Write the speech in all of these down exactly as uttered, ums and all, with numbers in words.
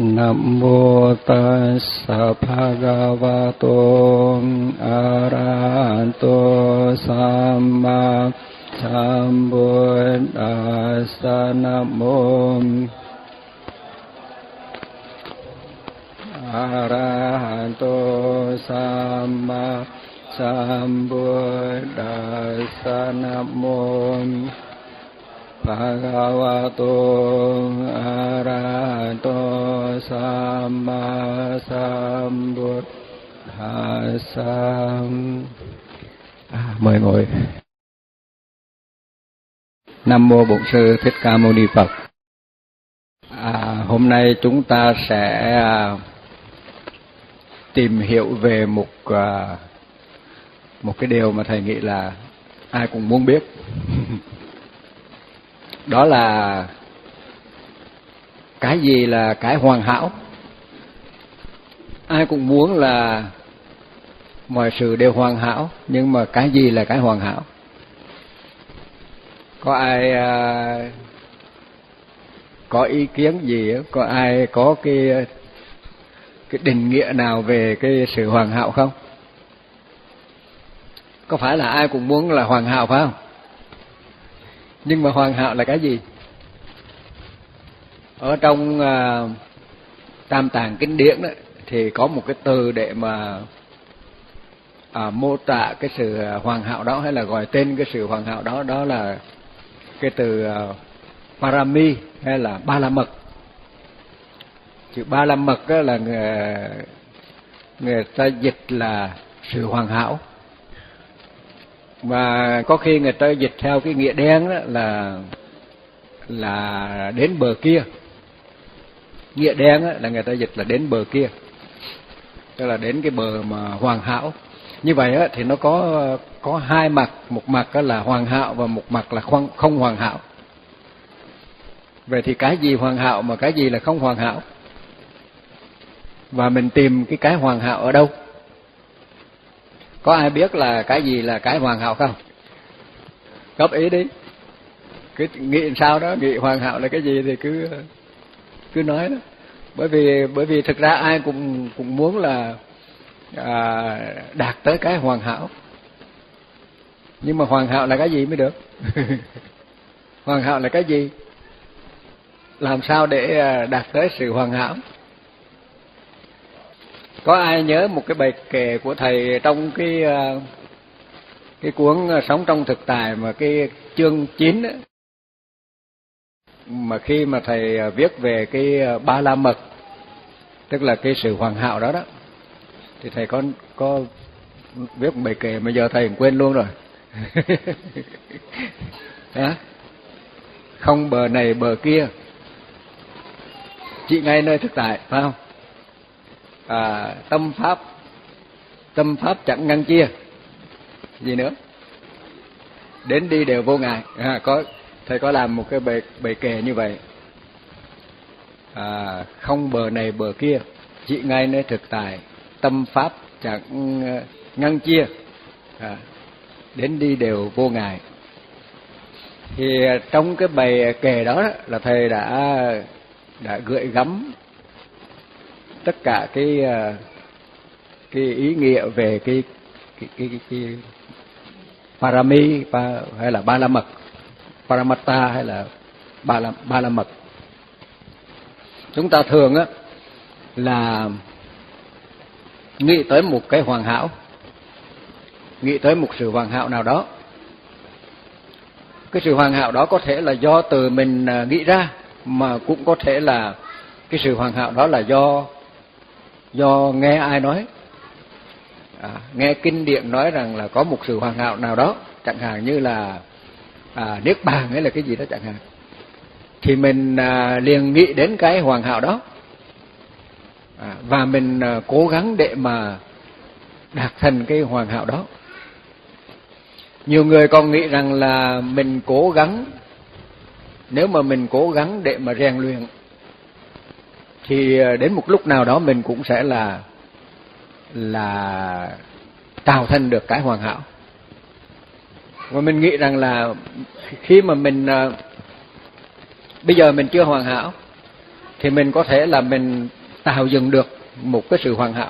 Nam mô Tassa Bhagavato Arahato Samma Sambuddhassa. Nam mô Arahato Samma Sambuddhassa. Nam mô Bhagavato Arahato Samma Sambuddhassa. À, mời ngồi. Nam mô Bổn Sư Thích Ca Mâu Ni Phật. À, hôm nay chúng ta sẽ à, tìm hiểu về một à, một cái điều mà thầy nghĩ là ai cũng muốn biết. Đó là cái gì là cái hoàn hảo. Ai cũng muốn là mọi sự đều hoàn hảo, nhưng mà cái gì là cái hoàn hảo? Có ai à, có ý kiến gì, có ai có cái cái định nghĩa nào về cái sự hoàn hảo không? Có phải là ai cũng muốn là hoàn hảo phải không? Nhưng mà hoàn hảo là cái gì? Ở trong à, Tam Tạng Kinh Điển đó, thì có một cái từ để mà à, mô tả cái sự hoàn hảo đó, hay là gọi tên cái sự hoàn hảo đó, đó là cái từ à, Parami hay là Ba La Mật. Chữ Ba La Mật đó là người, người ta dịch là sự hoàn hảo. Và có khi người ta dịch theo cái nghĩa đen đó là là đến bờ kia. Nghĩa đen đó là người ta dịch là đến bờ kia, tức là đến cái bờ mà hoàn hảo. Như vậy á, thì nó có có hai mặt, một mặt đó là hoàn hảo và một mặt là không, không hoàn hảo. Vậy thì cái gì hoàn hảo mà cái gì là không hoàn hảo? Và mình tìm cái cái hoàn hảo ở đâu? Có ai biết là cái gì là cái hoàn hảo không? Góp ý đi. Cứ nghĩ sao đó, nghĩ hoàn hảo là cái gì thì cứ cứ nói đó. Bởi vì bởi vì thực ra ai cũng cũng muốn là à, đạt tới cái hoàn hảo. Nhưng mà hoàn hảo là cái gì mới được? Hoàn hảo là cái gì? Làm sao để đạt tới sự hoàn hảo? Có ai nhớ một cái bài kệ của thầy trong cái cái cuốn Sống trong thực tại mà cái chương chín ấy, mà khi mà thầy viết về cái Ba La Mật, tức là cái sự hoàn hảo đó đó, thì thầy có có viết một bài kệ mà giờ thầy cũng quên luôn rồi. Đó. Không bờ này bờ kia, chỉ ngay nơi thực tại, phải không? À, tâm pháp tâm pháp chẳng ngăn chia, gì nữa, đến đi đều vô ngại. À, có thầy có làm một cái bài bài kệ như vậy. À, không bờ này bờ kia, chỉ ngay nơi thực tại, tâm pháp chẳng ngăn chia, à, đến đi đều vô ngại. Thì trong cái bài kệ đó, đó là thầy đã đã gợi gắm tất cả cái cái ý nghĩa về cái cái cái cái, cái Parami hay là Ba La Mật, Paramatta hay là Ba La Ba La Mật. Chúng ta thường á là nghĩ tới một cái hoàn hảo, nghĩ tới một sự hoàn hảo nào đó. Cái sự hoàn hảo đó có thể là do từ mình nghĩ ra, mà cũng có thể là cái sự hoàn hảo đó là do do nghe ai nói, à, nghe kinh điển nói rằng là có một sự hoàn hảo nào đó, chẳng hạn như là à, niết bàn hay là cái gì đó chẳng hạn, thì mình à, liền nghĩ đến cái hoàn hảo đó, à, và mình à, cố gắng để mà đạt thành cái hoàn hảo đó. Nhiều người còn nghĩ rằng là mình cố gắng, nếu mà mình cố gắng để mà rèn luyện thì đến một lúc nào đó mình cũng sẽ là là tạo thành được cái hoàn hảo. Và mình nghĩ rằng là khi mà mình bây giờ mình chưa hoàn hảo thì mình có thể là mình tạo dựng được một cái sự hoàn hảo.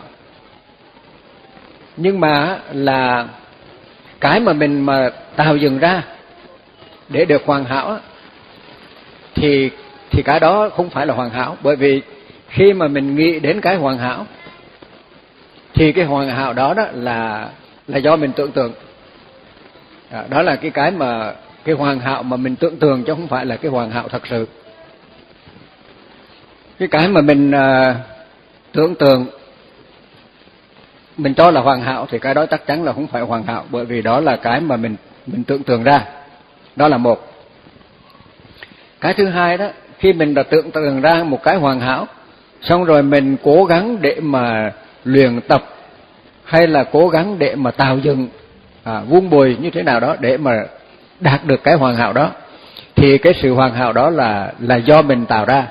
Nhưng mà là cái mà mình mà tạo dựng ra để được hoàn hảo thì thì cái đó không phải là hoàn hảo, bởi vì khi mà mình nghĩ đến cái hoàn hảo thì cái hoàn hảo đó đó là là do mình tưởng tượng. Đó, đó là cái cái mà cái hoàn hảo mà mình tưởng tượng chứ không phải là cái hoàn hảo thật sự. Cái cái mà mình uh, tưởng tượng mình cho là hoàn hảo thì cái đó chắc chắn là không phải hoàn hảo, bởi vì đó là cái mà mình mình tưởng tượng ra. Đó là một. Cái thứ hai đó, khi mình đã tưởng tượng ra một cái hoàn hảo, xong rồi mình cố gắng để mà luyện tập hay là cố gắng để mà tạo dựng, à, vun bồi như thế nào đó để mà đạt được cái hoàn hảo đó, thì cái sự hoàn hảo đó là là do mình tạo ra.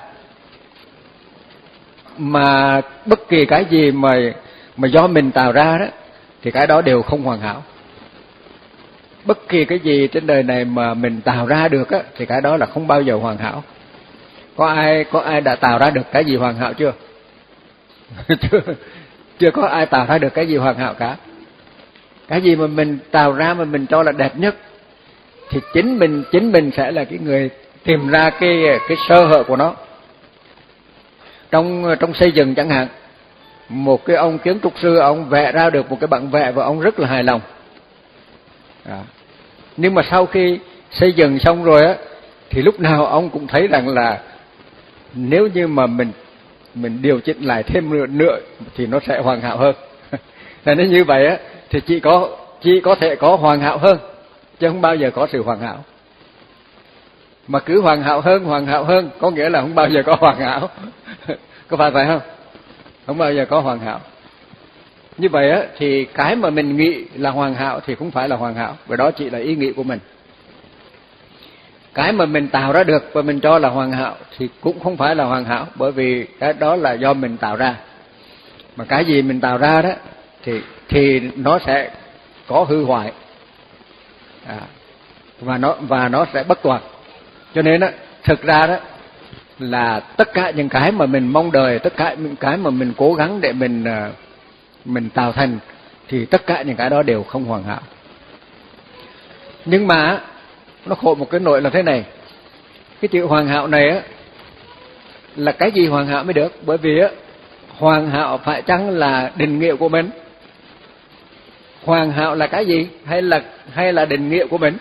Mà bất kỳ cái gì mà mà do mình tạo ra đó thì cái đó đều không hoàn hảo. Bất kỳ cái gì trên đời này mà mình tạo ra được á thì cái đó là không bao giờ hoàn hảo. Có ai có ai đã tạo ra được cái gì hoàn hảo chưa? chưa chưa có ai tạo ra được cái gì hoàn hảo cả. Cái gì mà mình tạo ra mà mình cho là đẹp nhất thì chính mình chính mình sẽ là cái người tìm ra cái cái sơ hở của nó. Trong trong xây dựng chẳng hạn, một cái ông kiến trúc sư ông vẽ ra được một cái bản vẽ và ông rất là hài lòng. À. Nhưng mà sau khi xây dựng xong rồi á thì lúc nào ông cũng thấy rằng là nếu như mà mình mình điều chỉnh lại thêm nữa, nữa thì nó sẽ hoàn hảo hơn. Nên như vậy á thì chỉ có chỉ có thể có hoàn hảo hơn chứ không bao giờ có sự hoàn hảo. Mà cứ hoàn hảo hơn, hoàn hảo hơn có nghĩa là không bao giờ có hoàn hảo. Có phải vậy không? Không bao giờ có hoàn hảo. Như vậy á thì cái mà mình nghĩ là hoàn hảo thì không phải là hoàn hảo, bởi đó chỉ là ý nghĩ của mình. Cái mà mình tạo ra được và mình cho là hoàn hảo thì cũng không phải là hoàn hảo, bởi vì cái đó là do mình tạo ra. Mà cái gì mình tạo ra đó thì thì nó sẽ có hư hoại. À, và nó và nó sẽ bất toàn. Cho nên á thực ra đó là tất cả những cái mà mình mong đợi, tất cả những cái mà mình cố gắng để mình mình tạo thành thì tất cả những cái đó đều không hoàn hảo. Nhưng mà nó khổ một cái nỗi là thế này. Cái chữ hoàn hảo này á là cái gì hoàn hảo mới được, bởi vì á hoàn hảo phải chăng là định nghĩa của mình? Hoàn hảo là cái gì hay là hay là định nghĩa của mình?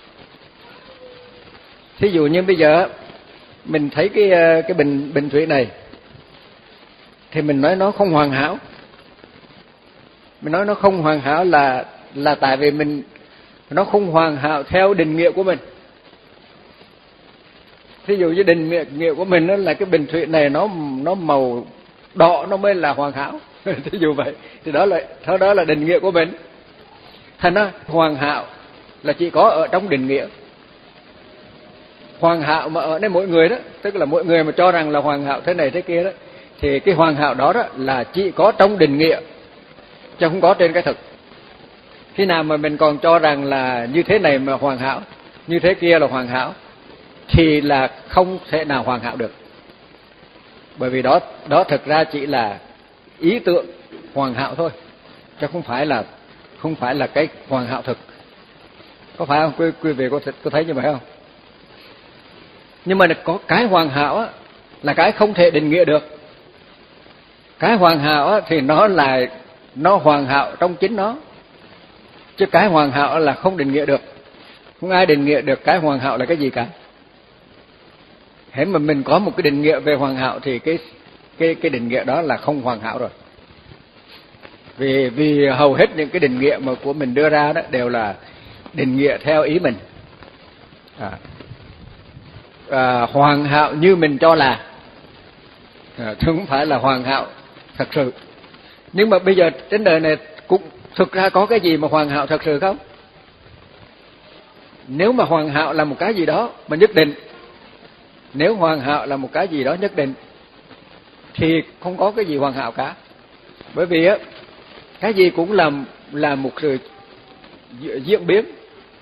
Thí dụ như bây giờ mình thấy cái cái bình bình thủy này thì mình nói nó không hoàn hảo. Mình nói nó không hoàn hảo là là tại vì mình nó không hoàn hảo theo định nghĩa của mình. Thí dụ như định nghĩa của mình đó là cái bình thủy này nó nó màu đỏ nó mới là hoàn hảo. Thí dụ vậy thì đó là đó, đó là định nghĩa của mình. Thành ra hoàn hảo là chỉ có ở trong định nghĩa. Hoàn hảo mà ở đây mỗi người đó, tức là mỗi người mà cho rằng là hoàn hảo thế này thế kia đó, thì cái hoàn hảo đó đó là chỉ có trong định nghĩa chứ không có trên cái thực. Khi nào mà mình còn cho rằng là như thế này mà hoàn hảo, như thế kia là hoàn hảo thì là không thể nào hoàn hảo được. Bởi vì đó đó thực ra chỉ là ý tưởng hoàn hảo thôi, chứ không phải là không phải là cái hoàn hảo thực. Có phải không? Quý, quý vị có, có thấy như vậy không? Nhưng mà có cái hoàn hảo á, là cái không thể định nghĩa được. Cái hoàn hảo á, thì nó là nó hoàn hảo trong chính nó, chứ cái hoàn hảo là không định nghĩa được. Không ai định nghĩa được cái hoàn hảo là cái gì cả. Hễ mà mình có một cái định nghĩa về hoàn hảo thì cái cái cái định nghĩa đó là không hoàn hảo rồi. Vì vì hầu hết những cái định nghĩa mà của mình đưa ra đó đều là định nghĩa theo ý mình. À, à, hoàn hảo như mình cho là, à, chứ không phải là hoàn hảo thật sự. Nhưng mà bây giờ trên đời này cũng thực ra có cái gì mà hoàn hảo thật sự không? Nếu mà hoàn hảo là một cái gì đó mà nhất định, nếu hoàn hảo là một cái gì đó nhất định thì không có cái gì hoàn hảo cả. Bởi vì á cái gì cũng là là một sự diễn biến.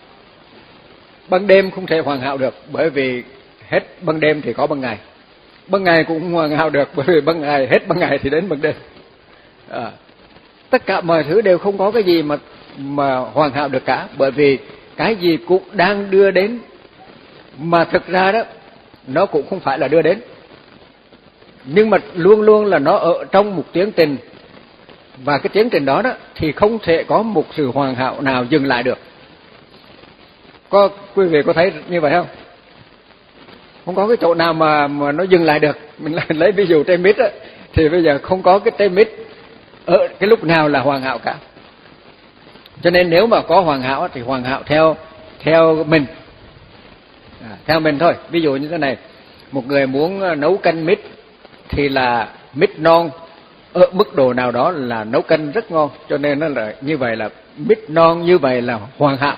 Ban đêm không thể hoàn hảo được, bởi vì hết ban đêm thì có ban ngày. ban ngày cũng không hoàn hảo được, bởi vì ban ngày hết ban ngày thì đến ban đêm. À, tất cả mọi thứ đều không có cái gì mà mà hoàn hảo được cả, bởi vì cái gì cũng đang đưa đến, mà thực ra đó nó cũng không phải là đưa đến, nhưng mà luôn luôn là nó ở trong một tiến trình, và cái tiến trình đó đó thì không thể có một sự hoàn hảo nào dừng lại được. Có quý vị có thấy như vậy không? Không có cái chỗ nào mà mà nó dừng lại được. Mình lấy ví dụ trái mít á, thì bây giờ không có cái trái mít ở cái lúc nào là hoàn hảo cả. Cho nên nếu mà có hoàn hảo thì hoàn hảo theo theo mình, à, theo mình thôi. Ví dụ như thế này, một người muốn nấu canh mít thì là mít non ở mức độ nào đó là nấu canh rất ngon, cho nên nó là như vậy, là mít non như vậy là hoàn hảo.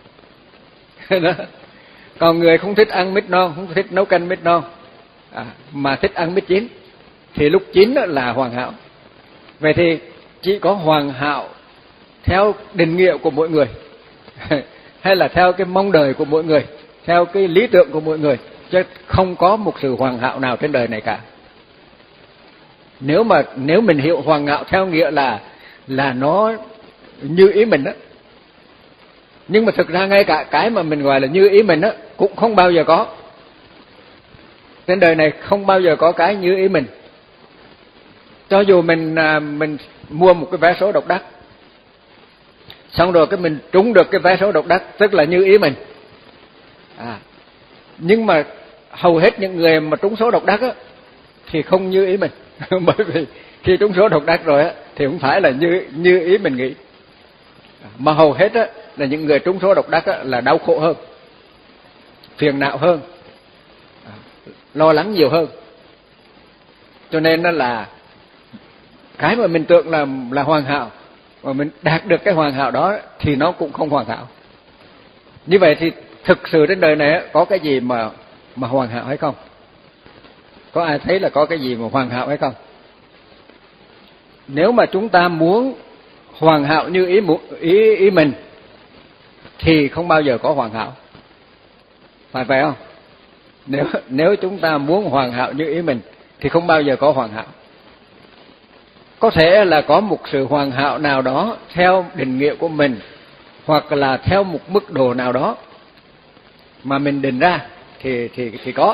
Còn người không thích ăn mít non, không thích nấu canh mít non, à, mà thích ăn mít chín, thì lúc chín là hoàn hảo. Vậy thì chỉ có hoàn hảo theo định nghĩa của mỗi người hay là theo cái mong đợi của mỗi người, theo cái lý tưởng của mỗi người, chứ không có một sự hoàn hảo nào trên đời này cả. Nếu mà nếu mình hiểu hoàn hảo theo nghĩa là là nó như ý mình đó, nhưng mà thực ra ngay cả cái mà mình gọi là như ý mình đó cũng không bao giờ có. Trên đời này không bao giờ có cái như ý mình. Cho dù mình mình mua một cái vé số độc đắc, xong rồi cái mình trúng được cái vé số độc đắc, tức là như ý mình. À, nhưng mà hầu hết những người mà trúng số độc đắc á, thì không như ý mình. Bởi vì khi trúng số độc đắc rồi á, thì không phải là như như ý mình nghĩ. Mà hầu hết á, là những người trúng số độc đắc á, là đau khổ hơn, phiền não hơn, lo lắng nhiều hơn. Cho nên đó là cái mà mình tưởng là là hoàn hảo, mà mình đạt được cái hoàn hảo đó thì nó cũng không hoàn hảo. Như vậy thì thực sự trên đời này có cái gì mà mà hoàn hảo hay không? Có ai thấy là có cái gì mà hoàn hảo hay không? Nếu mà chúng ta muốn hoàn hảo như ý ý ý mình thì không bao giờ có hoàn hảo, phải vậy không? Nếu nếu chúng ta muốn hoàn hảo như ý mình thì không bao giờ có hoàn hảo. Có thể là có một sự hoàn hảo nào đó theo định nghĩa của mình, hoặc là theo một mức độ nào đó mà mình định ra thì thì thì có.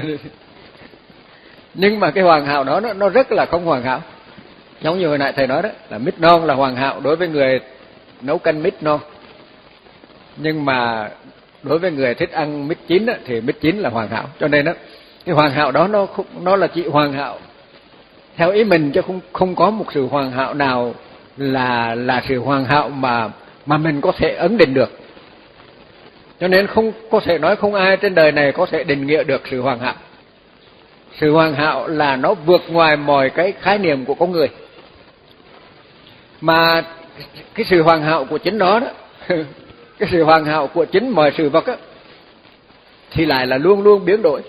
Nhưng mà cái hoàn hảo đó nó, nó rất là không hoàn hảo. Giống như hồi nãy thầy nói đó, là mít non là hoàn hảo đối với người nấu canh mít non, nhưng mà đối với người thích ăn mít chín đó, thì mít chín là hoàn hảo. Cho nên đó, cái hoàn hảo đó nó nó là chỉ hoàn hảo theo ý mình, chứ không không có một sự hoàn hảo nào là là sự hoàn hảo mà mà mình có thể ấn định được. Cho nên không có thể nói không ai trên đời này có thể định nghĩa được sự hoàn hảo. Sự hoàn hảo là nó vượt ngoài mọi cái khái niệm của con người. Mà cái sự hoàn hảo của chính đó đó, cái sự hoàn hảo của chính mọi sự vật á, thì lại là luôn luôn biến đổi.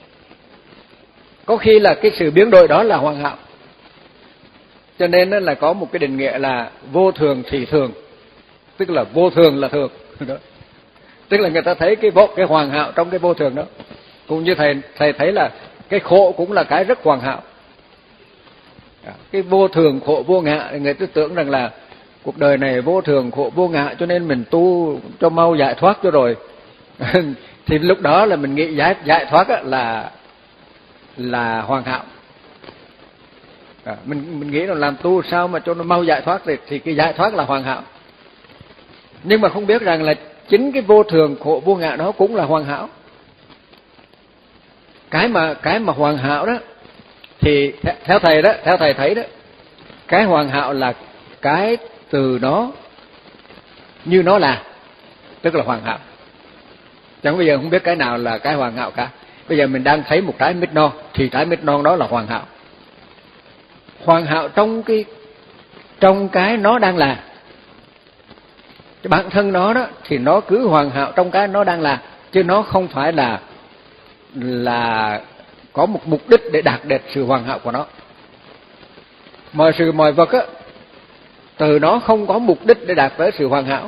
Có khi là cái sự biến đổi đó là hoàn hảo. Cho nên là có một cái định nghĩa là vô thường thì thường, tức là vô thường là thường đó. Tức là người ta thấy cái vô, cái hoàn hảo trong cái vô thường đó. Cũng như thầy thầy thấy là cái khổ cũng là cái rất hoàn hảo. Cái vô thường khổ vô ngã, người ta tưởng rằng là cuộc đời này vô thường khổ vô ngã, cho nên mình tu cho mau giải thoát cho rồi. Thì lúc đó là mình nghĩ giải giải thoát là là hoàn hảo. À, mình mình nghĩ là làm tu sao mà cho nó mau giải thoát thì, thì cái giải thoát là hoàn hảo. Nhưng mà không biết rằng là chính cái vô thường khổ vô ngã đó cũng là hoàn hảo. Cái mà cái mà hoàn hảo đó thì theo thầy đó, theo thầy thấy đó, cái hoàn hảo là cái từ nó như nó là, tức là hoàn hảo. Chẳng bây giờ không biết cái nào là cái hoàn hảo cả. Bây giờ mình đang thấy một trái mít non thì trái mít non đó là hoàn hảo. Hoàn hảo trong cái trong cái nó đang là. Cái bản thân nó đó thì nó cứ hoàn hảo trong cái nó đang là, chứ nó không phải là là có một mục đích để đạt được sự hoàn hảo của nó. Mọi sự mọi vật á, từ nó không có mục đích để đạt tới sự hoàn hảo,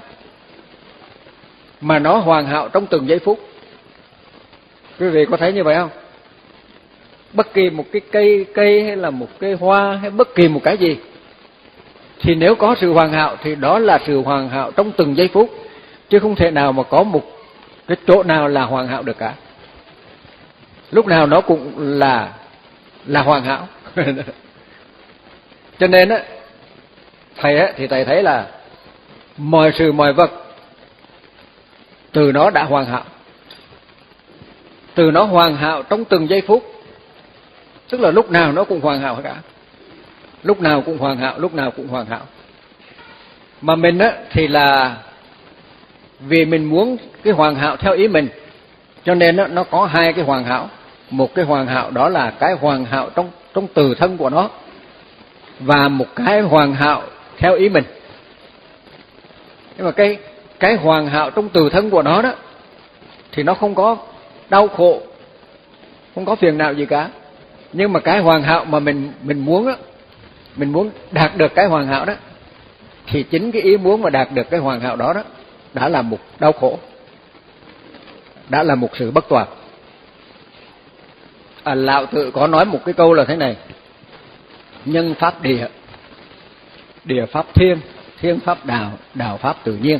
mà nó hoàn hảo trong từng giây phút. Quý vị có thấy như vậy không? bất kỳ một cái cây cây hay là một cây hoa hay bất kỳ một cái gì, thì nếu có sự hoàn hảo thì đó là sự hoàn hảo trong từng giây phút, chứ không thể nào mà có một cái chỗ nào là hoàn hảo được cả. Lúc nào nó cũng là là hoàn hảo. Cho nên á, thầy á thì thầy thấy là mọi sự mọi vật từ nó đã hoàn hảo, từ nó hoàn hảo trong từng giây phút, tức là lúc nào nó cũng hoàn hảo cả, lúc nào cũng hoàn hảo, lúc nào cũng hoàn hảo. Mà mình á thì là vì mình muốn cái hoàn hảo theo ý mình, cho nên á, nó có hai cái hoàn hảo. Một cái hoàn hảo đó là cái hoàn hảo trong trong từ thân của nó, và một cái hoàn hảo theo ý mình. Nhưng mà cái cái hoàn hảo trong từ thân của nó đó thì nó không có đau khổ, không có phiền não gì cả. Nhưng mà cái hoàn hảo mà mình mình muốn đó, mình muốn đạt được cái hoàn hảo đó, thì chính cái ý muốn mà đạt được cái hoàn hảo đó đó đã là một đau khổ, đã là một sự bất toàn. À, Lão Tử có nói một cái câu là thế này: nhân pháp địa, địa pháp thiên, thiên pháp đạo, đạo pháp tự nhiên.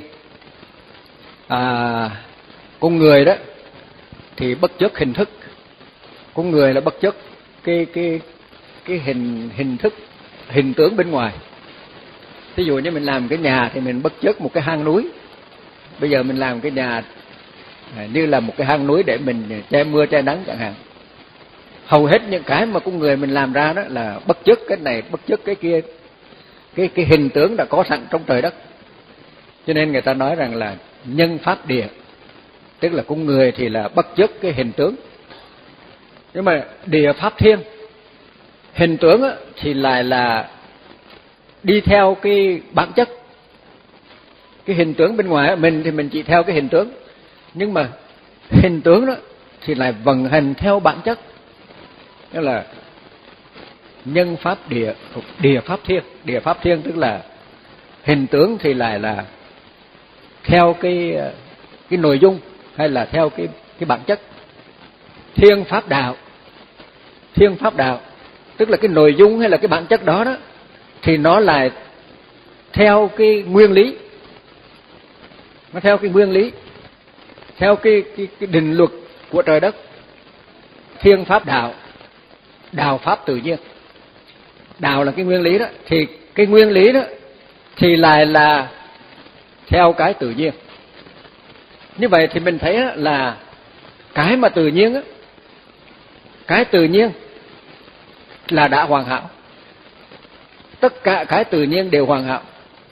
À, con người đó thì bất chấp hình thức, con người là bất chấp cái cái cái hình hình thức, hình tướng bên ngoài. Ví dụ như mình làm cái nhà thì mình bất chấp một cái hang núi. Bây giờ mình làm cái nhà như là một cái hang núi để mình che mưa che nắng chẳng hạn. Hầu hết những cái mà con người mình làm ra đó là bất chấp cái này, bất chấp cái kia, cái cái hình tướng đã có sẵn trong trời đất. Cho nên người ta nói rằng là nhân pháp địa, tức là con người thì là bất chấp cái hình tướng. Nhưng mà địa pháp thiên, hình tướng á, thì lại là đi theo cái bản chất. Cái hình tướng bên ngoài á, mình thì mình chỉ theo cái hình tướng, nhưng mà hình tướng đó thì lại vận hành theo bản chất. Đó là nhân pháp địa, địa pháp thiên. Địa pháp thiên tức là hình tướng thì lại là theo cái cái nội dung hay là theo cái cái bản chất. Thiên pháp đạo, thiên pháp đạo tức là cái nội dung hay là cái bản chất đó đó thì nó lại theo cái nguyên lý, nó theo cái nguyên lý, theo cái cái, cái định luật của trời đất. Thiên pháp đạo, đạo pháp tự nhiên. Đạo là cái nguyên lý đó, thì cái nguyên lý đó thì lại là theo cái tự nhiên. Như vậy thì mình thấy là cái mà tự nhiên á, cái tự nhiên là đã hoàn hảo. Tất cả cái tự nhiên đều hoàn hảo.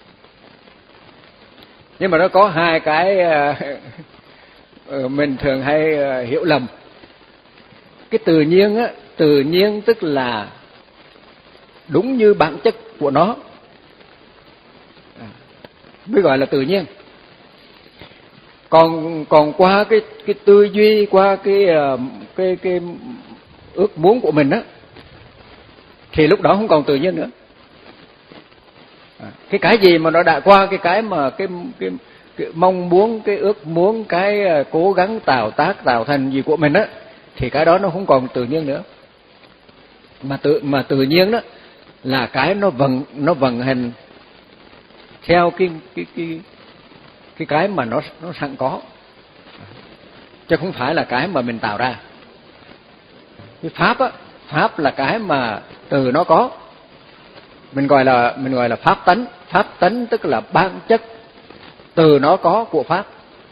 Nhưng mà nó có hai cái mình thường hay hiểu lầm. Cái tự nhiên á, tự nhiên tức là đúng như bản chất của nó mới gọi là tự nhiên. Còn còn qua cái cái tư duy, qua cái cái cái ước muốn của mình á, thì lúc đó không còn tự nhiên nữa. Cái cái gì mà nó đã qua cái cái mà cái cái, cái mong muốn, cái ước muốn, cái cố gắng tạo tác tạo thành gì của mình á, thì cái đó nó không còn tự nhiên nữa. Mà tự mà tự nhiên đó là cái nó vận nó vận hành theo cái cái cái cái cái mà nó nó sẵn có, chứ không phải là cái mà mình tạo ra. Cái pháp á, pháp là cái mà từ nó có. Mình gọi là mình gọi là pháp tánh. Pháp tánh tức là bản chất từ nó có của pháp.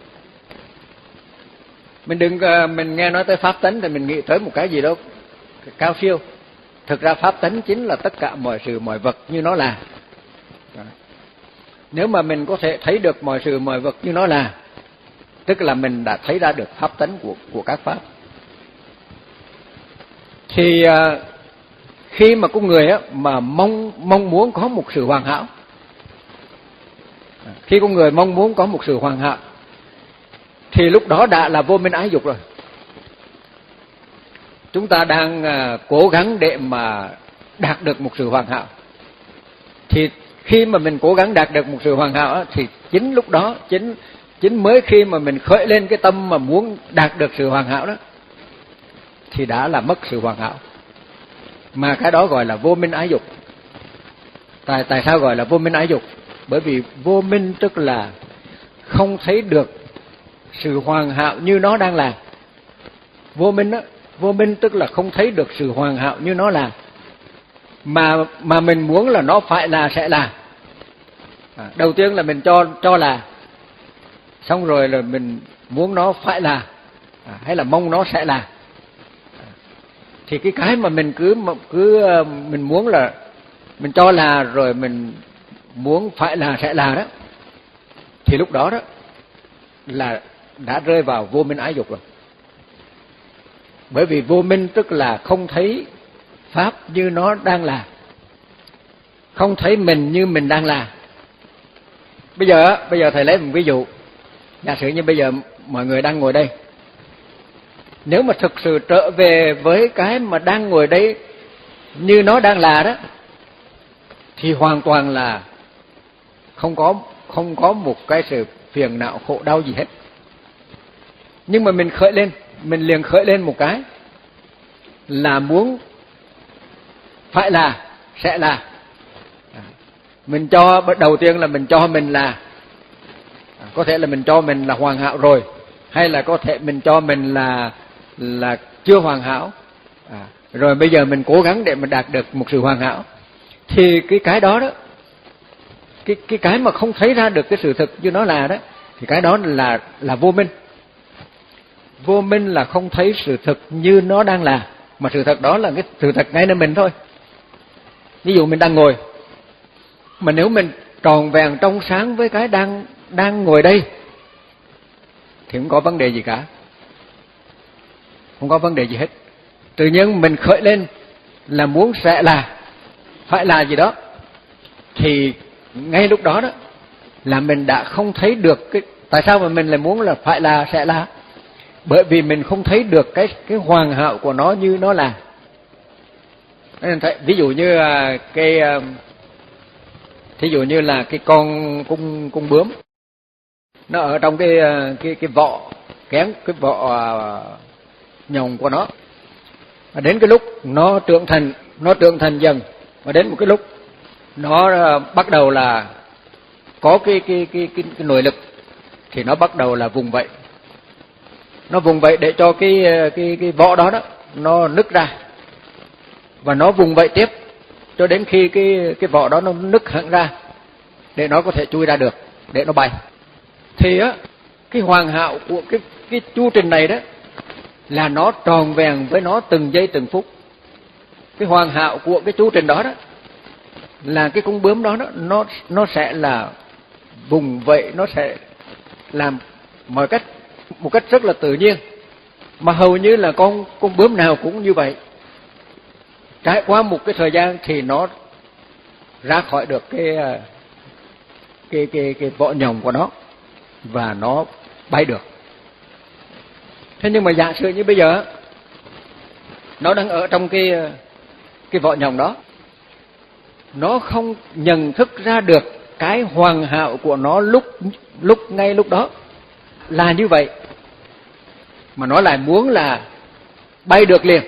Mình đừng mình nghe nói tới pháp tánh thì mình nghĩ tới một cái gì đó cao siêu. Thực ra pháp tánh chính là tất cả mọi sự mọi vật như nó là. Nếu mà mình có thể thấy được mọi sự mọi vật như nó là, tức là mình đã thấy ra được pháp tánh của của các pháp. Thì khi mà con người á mà mong mong muốn có một sự hoàn hảo, khi con người mong muốn có một sự hoàn hảo, thì lúc đó đã là vô minh ái dục rồi. Chúng ta đang cố gắng để mà đạt được một sự hoàn hảo. Thì khi mà mình cố gắng đạt được một sự hoàn hảo thì chính lúc đó, chính chính mới khi mà mình khởi lên cái tâm mà muốn đạt được sự hoàn hảo đó, thì đã là mất sự hoàn hảo. mà cái đó gọi là vô minh ái dục. Tại tại sao gọi là vô minh ái dục? Bởi vì vô minh tức là không thấy được sự hoàn hảo như nó đang là. Vô minh á, vô minh tức là không thấy được sự hoàn hảo như nó là. Mà mà mình muốn là nó phải là sẽ là. À, đầu tiên là mình cho cho là, xong rồi là mình muốn nó phải là, à, hay là mong nó sẽ là. À, thì cái cái mà mình cứ cứ mình muốn là mình cho là rồi mình muốn phải là sẽ là đó, thì lúc đó đó là đã rơi vào vô minh ái dục rồi. Bởi vì vô minh tức là không thấy pháp như nó đang là, không thấy mình như mình đang là. Bây giờ bây giờ thầy lấy một ví dụ, giả sử như bây giờ mọi người đang ngồi đây, nếu mà thực sự trở về với cái mà đang ngồi đây như nó đang là đó, thì hoàn toàn là không có không có một cái sự phiền não khổ đau gì hết. Nhưng mà mình khởi lên, mình liền khởi lên một cái là muốn phải là sẽ là. Mình cho đầu tiên là mình cho mình là, có thể là mình cho mình là hoàn hảo rồi, hay là có thể mình cho mình là là chưa hoàn hảo, à, rồi bây giờ mình cố gắng để mình đạt được một sự hoàn hảo. Thì cái cái đó đó, cái cái cái mà không thấy ra được cái sự thực như nó là đó, thì cái đó là là vô minh. Vô minh là không thấy sự thực như nó đang là, mà sự thật đó là cái sự thật ngay nơi mình thôi. Ví dụ mình đang ngồi, mà nếu mình tròn vẹn trong sáng với cái đang đang ngồi đây thì không có vấn đề gì cả, không có vấn đề gì hết. Tự nhiên mình khởi lên là muốn sẽ là, phải là gì đó, thì ngay lúc đó đó là mình đã không thấy được cái tại sao mà mình lại muốn là phải là sẽ là. Bởi vì mình không thấy được cái cái hoàn hảo của nó như nó là. Ví dụ như cái thí dụ như là cái con cung cung bướm, nó ở trong cái cái cái vỏ kén, cái vỏ nhồng của nó. Và đến cái lúc nó trưởng thành, nó trưởng thành dần, và đến một cái lúc nó bắt đầu là có cái cái cái cái, cái nội lực, thì nó bắt đầu là vùng vẫy. Nó vùng vẫy để cho cái cái cái vỏ đó đó nó nứt ra, và nó vùng vẫy tiếp cho đến khi cái cái vỏ đó nó nứt hẳn ra để nó có thể chui ra được, để nó bay. Thì á, cái hoàn hảo của cái cái chu trình này đó là nó tròn vẹn với nó từng giây từng phút. Cái hoàn hảo của cái chu trình đó đó là cái con bướm đó, đó nó nó sẽ là vùng vẫy, nó sẽ làm mọi cách một cách rất là tự nhiên, mà hầu như là con con bướm nào cũng như vậy. Trải qua một cái thời gian thì nó ra khỏi được cái cái cái cái vỏ nhồng của nó và nó bay được. Thế nhưng mà giả sử như bây giờ nó đang ở trong cái cái vỏ nhồng đó, nó không nhận thức ra được cái hoàn hảo của nó lúc lúc ngay lúc đó là như vậy, mà nó lại muốn là bay được liền.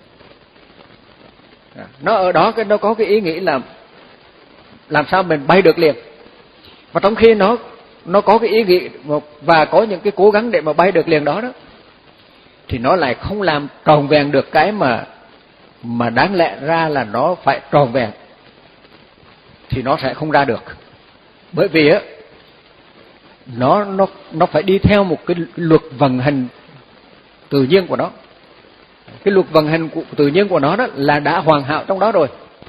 Nó ở đó cái nó có cái ý nghĩ là làm sao mình bay được liền. Và trong khi nó nó có cái ý nghĩ và có những cái cố gắng để mà bay được liền đó đó, thì nó lại không làm tròn vẹn được cái mà mà đáng lẽ ra là nó phải tròn vẹn, thì nó sẽ không ra được. Bởi vì á, nó nó nó phải đi theo một cái luật vận hành tự nhiên của nó. Cái luật vận hành của, tự nhiên của nó đó là đã hoàn hảo trong đó rồi.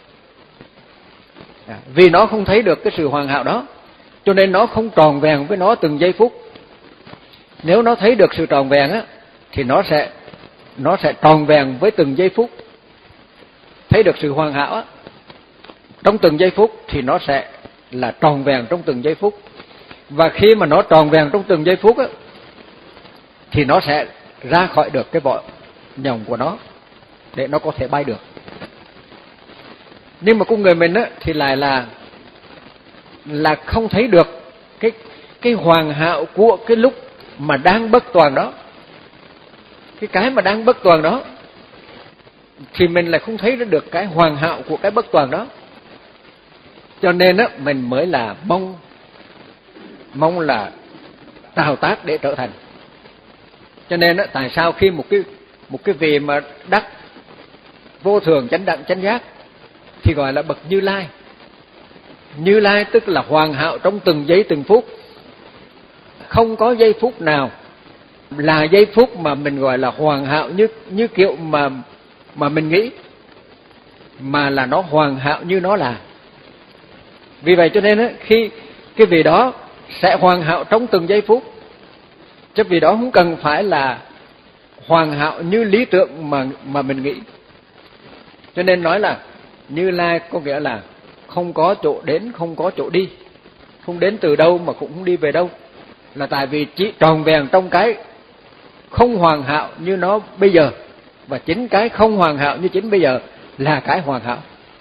À, vì nó không thấy được cái sự hoàn hảo đó, cho nên nó không tròn vẹn với nó từng giây phút. Nếu nó thấy được sự tròn vẹn á, thì nó sẽ nó sẽ tròn vẹn với từng giây phút. Thấy được sự hoàn hảo á, trong từng giây phút thì nó sẽ là tròn vẹn trong từng giây phút. Và khi mà nó tròn vẹn trong từng giây phút á, thì nó sẽ ra khỏi được cái vỏ nhồng của nó để nó có thể bay được. Nhưng mà con người mình á, thì lại là là không thấy được cái cái hoàn hảo của cái lúc mà đang bất toàn đó. Cái cái mà đang bất toàn đó thì mình lại không thấy được cái hoàn hảo của cái bất toàn đó. Cho nên á mình mới là mong mong là tạo tác để trở thành. Cho nên á, tại sao khi một cái một cái vị mà đắc vô thường chánh đẳng chánh giác thì gọi là bậc Như Lai. Như Lai tức là hoàn hảo trong từng giây từng phút, không có giây phút nào là giây phút mà mình gọi là hoàn hảo như như kiểu mà mà mình nghĩ, mà là nó hoàn hảo như nó là. Vì vậy cho nên á, khi cái vị đó sẽ hoàn hảo trong từng giây phút, chứ vì đó không cần phải là hoàn hảo như lý tưởng mà mà mình nghĩ. Cho nên nói là Như Lai có nghĩa là không có chỗ đến, không có chỗ đi, không đến từ đâu mà cũng không đi về đâu, là tại vì chỉ tròn vẹn trong cái không hoàn hảo như nó bây giờ, và chính cái không hoàn hảo như chính bây giờ là cái hoàn hảo.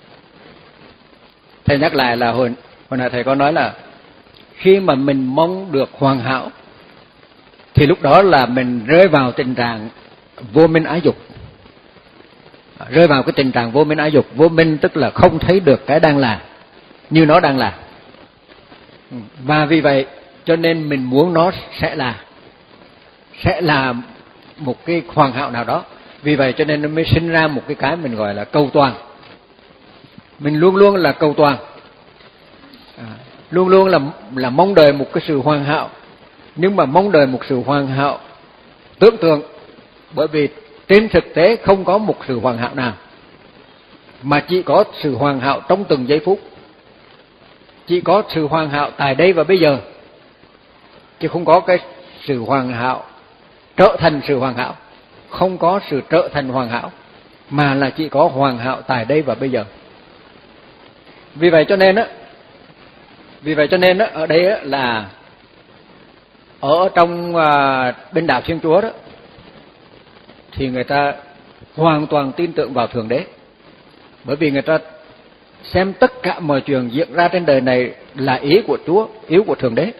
Thầy nhắc lại là hồi hồi nãy thầy có nói là khi mà mình mong được hoàn hảo thì lúc đó là mình rơi vào tình trạng vô minh ái dục. Rơi vào cái tình trạng vô minh ái dục. Vô minh tức là không thấy được cái đang là như nó đang là. Và vì vậy cho nên mình muốn nó sẽ là sẽ là một cái hoàn hảo nào đó. Vì vậy cho nên nó mới sinh ra một cái cái mình gọi là cầu toàn. Mình luôn luôn là cầu toàn, à, luôn luôn là là mong đợi một cái sự hoàn hảo, nhưng mà mong đợi một sự hoàn hảo tưởng tượng, bởi vì trên thực tế không có một sự hoàn hảo nào, mà chỉ có sự hoàn hảo trong từng giây phút, chỉ có sự hoàn hảo tại đây và bây giờ, chứ không có cái sự hoàn hảo trở thành sự hoàn hảo, không có sự trở thành hoàn hảo, mà là chỉ có hoàn hảo tại đây và bây giờ. Vì vậy cho nên á, vì vậy cho nên á, ở đây á là ở trong à, bên đạo Thiên Chúa đó thì người ta hoàn toàn tin tưởng vào Thượng Đế, bởi vì người ta xem tất cả mọi chuyện diễn ra trên đời này là ý của Chúa, ý của Thượng Đế.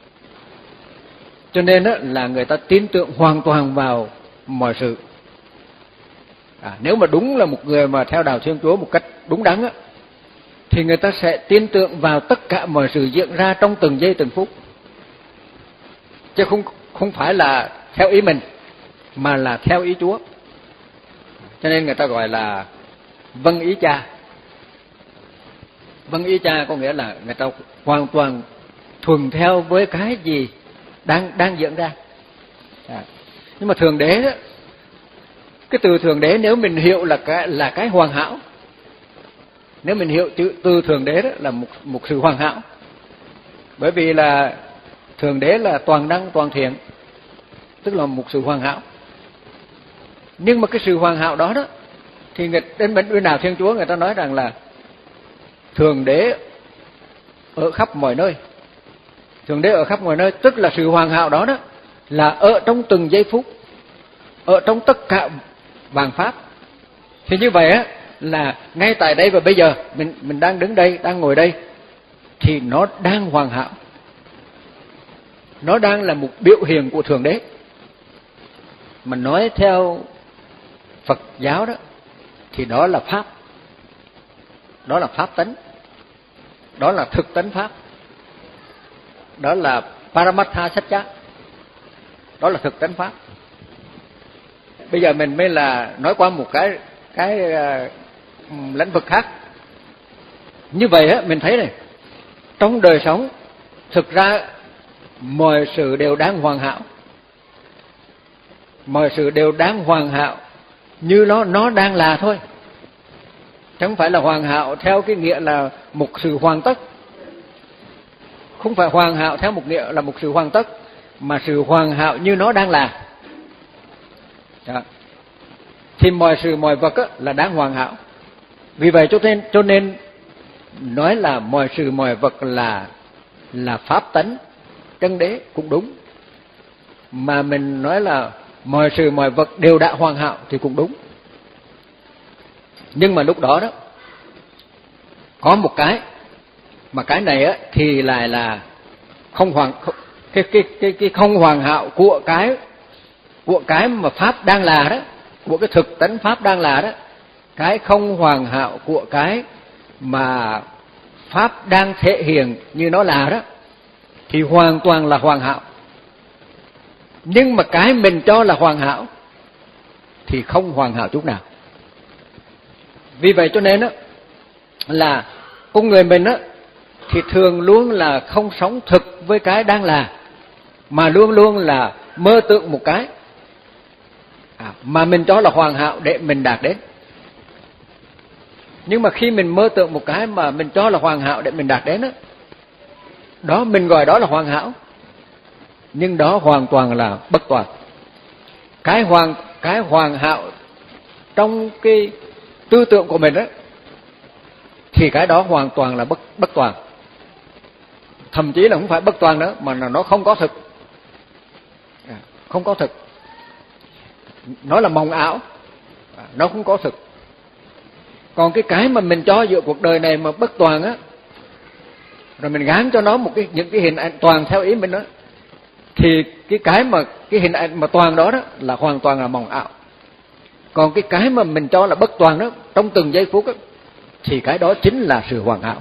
Cho nên á, là người ta tin tưởng hoàn toàn vào mọi sự. À, nếu mà đúng là một người mà theo đạo Thiên Chúa một cách đúng đắn á, thì người ta sẽ tin tưởng vào tất cả mọi sự diễn ra trong từng giây từng phút, chứ không không phải là theo ý mình, mà là theo ý Chúa. Cho nên người ta gọi là vâng ý Cha. Vâng ý Cha có nghĩa là người ta hoàn toàn thuận theo với cái gì đang đang diễn ra. À, nhưng mà Thượng Đế đó, cái từ Thượng Đế nếu mình hiểu là cái là cái hoàn hảo, nếu mình hiểu từ, từ Thượng Đế đó là một một sự hoàn hảo, bởi vì là Thượng Đế là toàn năng toàn thiện, tức là một sự hoàn hảo. Nhưng mà cái sự hoàn hảo đó đó thì người đến bên nào Thiên Chúa người ta nói rằng là Thượng Đế ở khắp mọi nơi. Thượng Đế ở khắp mọi nơi tức là sự hoàn hảo đó đó là ở trong từng giây phút, ở trong tất cả vạn pháp. Thì như vậy á là ngay tại đây và bây giờ mình mình đang đứng đây, đang ngồi đây thì nó đang hoàn hảo. Nó đang là một biểu hiện của Thượng Đế. Mà nói theo Phật giáo đó thì đó là pháp. Đó là pháp tánh. Đó là thực tánh pháp. Đó là Paramatha Satcha. Đó là thực tánh pháp. Bây giờ mình mới là nói qua một cái cái uh, lĩnh vực khác. Như vậy á mình thấy này, trong đời sống thực ra mọi sự đều đang hoàn hảo. Mọi sự đều đang hoàn hảo như nó nó đang là thôi. Chẳng phải là hoàn hảo theo cái nghĩa là một sự hoàn tất. Không phải hoàn hảo theo một nghĩa là một sự hoàn tất, mà sự hoàn hảo như nó đang là. Đó. Thì mọi sự mọi vật á, là đang hoàn hảo. Vì vậy cho nên cho nên nói là mọi sự mọi vật là là pháp tánh chân đế cũng đúng, mà mình nói là mọi sự mọi vật đều đã hoàn hảo thì cũng đúng. Nhưng mà lúc đó đó có một cái mà cái này á thì lại là không hoàn cái cái cái cái không hoàn hảo của cái của cái mà pháp đang là đó, của cái thực tánh pháp đang là đó, cái không hoàn hảo của cái mà Pháp đang thể hiện như nó là đó, thì hoàn toàn là hoàn hảo. Nhưng mà cái mình cho là hoàn hảo thì không hoàn hảo chút nào. Vì vậy cho nên đó, là con người mình đó, thì thường luôn là không sống thực với cái đang là, mà luôn luôn là mơ tưởng một cái à, mà mình cho là hoàn hảo để mình đạt đến. Nhưng mà khi mình mơ tưởng một cái mà mình cho là hoàn hảo để mình đạt đến đó, đó mình gọi đó là hoàn hảo, nhưng đó hoàn toàn là bất toàn. Cái hoàn cái hoàn hảo trong cái tư tưởng của mình đó, thì cái đó hoàn toàn là bất bất toàn. Thậm chí là không phải bất toàn nữa, mà là nó không có thực, à, không có thực. Nó là mộng ảo, à, nó không có thực. Còn cái cái mà mình cho giữa cuộc đời này mà bất toàn á, rồi mình gán cho nó một cái những cái hình ảnh toàn theo ý mình đó, thì cái cái mà cái hình ảnh mà toàn đó đó là hoàn toàn là mộng ảo. Còn cái cái mà mình cho là bất toàn đó, trong từng giây phút đó, thì cái đó chính là sự hoàn hảo.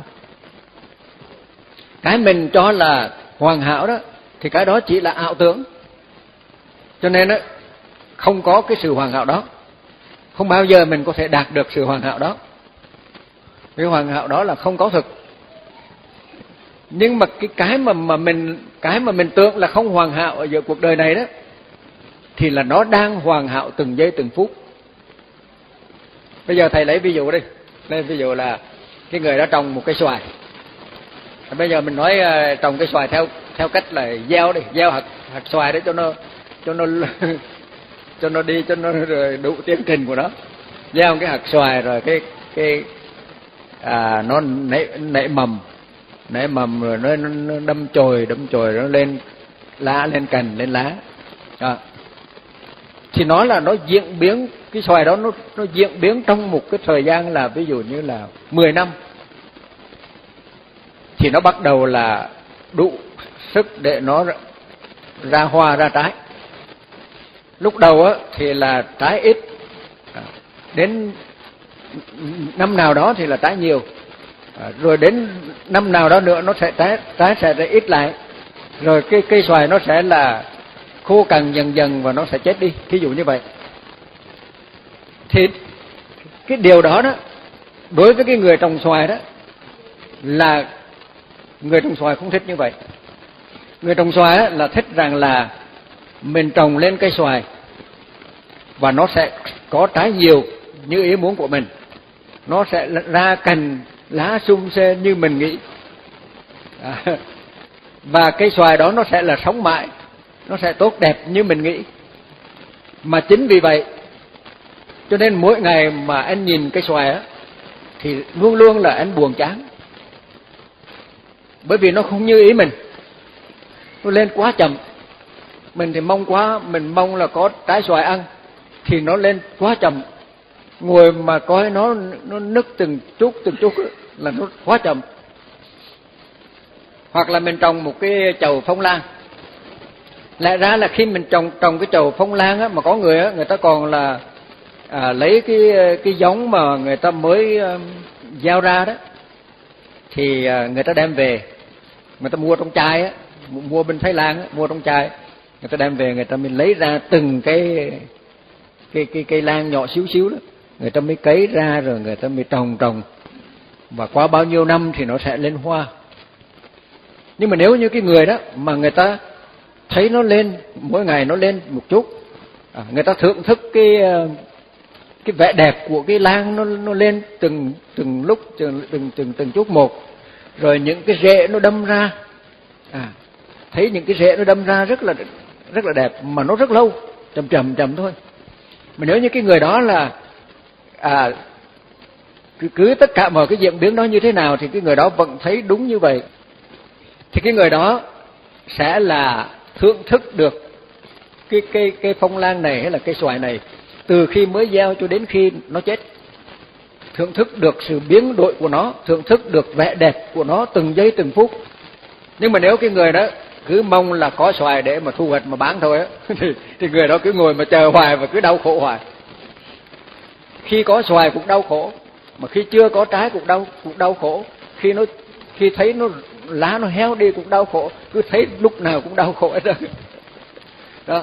Cái mình cho là hoàn hảo đó, thì cái đó chỉ là ảo tưởng. Cho nên đó, không có cái sự hoàn hảo đó, không bao giờ mình có thể đạt được sự hoàn hảo đó. Cái hoàn hảo đó là không có thực. Nhưng mà cái cái mà mà mình cái mà mình tưởng là không hoàn hảo ở giữa cuộc đời này đó, thì là nó đang hoàn hảo từng giây từng phút. Bây giờ thầy lấy ví dụ đi, lấy ví dụ là cái người đã trồng một cây xoài. Bây giờ mình nói trồng cây xoài theo theo cách là gieo đi, gieo hạt hạt xoài để cho nó cho nó cho nó đi cho nó đủ tiến trình của nó. Gieo cái hạt xoài rồi cái cái à, nó nảy nảy mầm, nảy mầm rồi nó, nó đâm chồi đâm chồi nó lên lá, lên cành, lên lá. À. Thì nó là nó diễn biến, cái xoài đó nó nó diễn biến trong một cái thời gian là ví dụ như là mười năm. Thì nó bắt đầu là đủ sức để nó ra hoa ra trái. Lúc đầu á thì là trái ít, đến năm nào đó thì là trái nhiều, rồi đến năm nào đó nữa nó sẽ trái trái sẽ ít lại, rồi cái cây xoài nó sẽ là khô cằn dần dần và nó sẽ chết đi, ví dụ như vậy. Thì cái điều đó đó, đối với cái người trồng xoài đó, là người trồng xoài không thích như vậy. Người trồng xoài đó là thích rằng là mình trồng lên cây xoài và nó sẽ có trái nhiều như ý muốn của mình, nó sẽ ra cành lá sum xê như mình nghĩ, à, và cây xoài đó nó sẽ là sống mãi, nó sẽ tốt đẹp như mình nghĩ. Mà chính vì vậy cho nên mỗi ngày mà anh nhìn cây xoài á thì luôn luôn là anh buồn chán, bởi vì nó không như ý mình, nó lên quá chậm. Mình thì mong quá, mình mong là có trái xoài ăn, thì nó lên quá chậm. Ngồi mà coi nó nó nứt từng chút từng chút là nó quá chậm. Hoặc là mình trồng một cái chậu phong lan, lẽ ra là khi mình trồng trồng cái chậu phong lan á, mà có người á, người ta còn là à, lấy cái cái giống mà người ta mới uh, gieo ra đó, thì uh, người ta đem về, người ta mua trong chai á, mua bên Thái Lan á, mua trong chai, người ta đem về, người ta mình lấy ra từng cái cái cái cây lan nhỏ xíu xíu đó, người ta mới cấy ra, rồi người ta mới trồng trồng và qua bao nhiêu năm thì nó sẽ lên hoa. Nhưng mà nếu như cái người đó mà người ta thấy nó lên, mỗi ngày nó lên một chút, à, người ta thưởng thức cái cái vẻ đẹp của cái lan nó nó lên từng từng lúc từng từng từng từng chút một, rồi những cái rễ nó đâm ra, à, thấy những cái rễ nó đâm ra rất là rất là đẹp, mà nó rất lâu, chậm chậm chậm thôi. Mà nếu như cái người đó là à, cứ, cứ tất cả mọi cái diễn biến đó như thế nào thì cái người đó vẫn thấy đúng như vậy, thì cái người đó sẽ là thưởng thức được cái cây cây phong lan này hay là cây xoài này từ khi mới gieo cho đến khi nó chết, thưởng thức được sự biến đổi của nó, thưởng thức được vẻ đẹp của nó từng giây từng phút. Nhưng mà nếu cái người đó cứ mong là có xoài để mà thu hoạch mà bán thôi á, thì, thì người đó cứ ngồi mà chờ hoài và cứ đau khổ hoài. khi có xoài cũng đau khổ, mà khi chưa có trái cũng đau cũng đau khổ, khi nó khi thấy nó lá nó héo đi cũng đau khổ, cứ thấy lúc nào cũng đau khổ hết đó. Đó.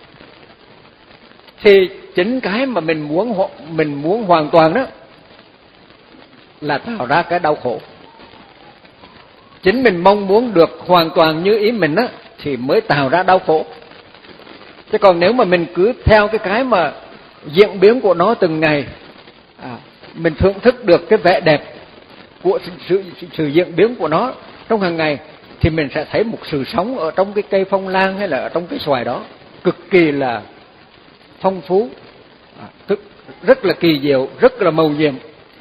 Thì chính cái mà mình muốn mình muốn hoàn toàn đó là tạo ra cái đau khổ. Chính mình mong muốn được hoàn toàn như ý mình á thì mới tạo ra đau khổ. Chứ còn nếu mà mình cứ theo cái cái mà diễn biến của nó từng ngày, à, mình thưởng thức được cái vẻ đẹp của sự, sự, sự diễn biến của nó trong hàng ngày, thì mình sẽ thấy một sự sống ở trong cái cây phong lan hay là ở trong cái xoài đó cực kỳ là phong phú, à, tức rất là kỳ diệu, rất là mầu nhiệm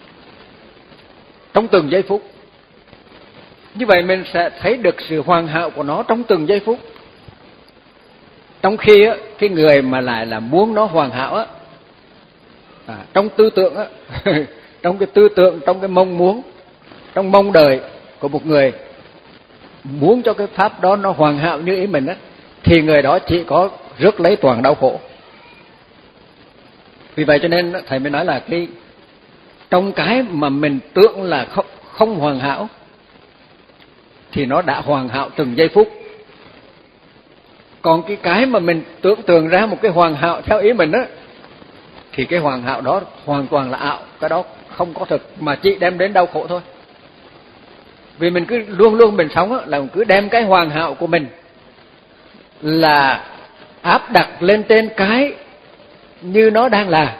trong từng giây phút. Như vậy mình sẽ thấy được sự hoàn hảo của nó trong từng giây phút. Trong khi á, cái người mà lại là muốn nó hoàn hảo á, à, trong tư tưởng á, trong cái tư tưởng, trong cái mong muốn, trong mong đợi của một người muốn cho cái pháp đó nó hoàn hảo như ý mình á, thì người đó chỉ có rước lấy toàn đau khổ. Vì vậy cho nên thầy mới nói là cái trong cái mà mình tưởng là không, không hoàn hảo thì nó đã hoàn hảo từng giây phút. Còn cái cái mà mình tưởng tượng ra một cái hoàn hảo theo ý mình á, thì cái hoàn hảo đó hoàn toàn là ảo, cái đó không có thực, mà chỉ đem đến đau khổ thôi. Vì mình cứ luôn luôn mình sống á, là mình cứ đem cái hoàn hảo của mình là áp đặt lên trên cái như nó đang là,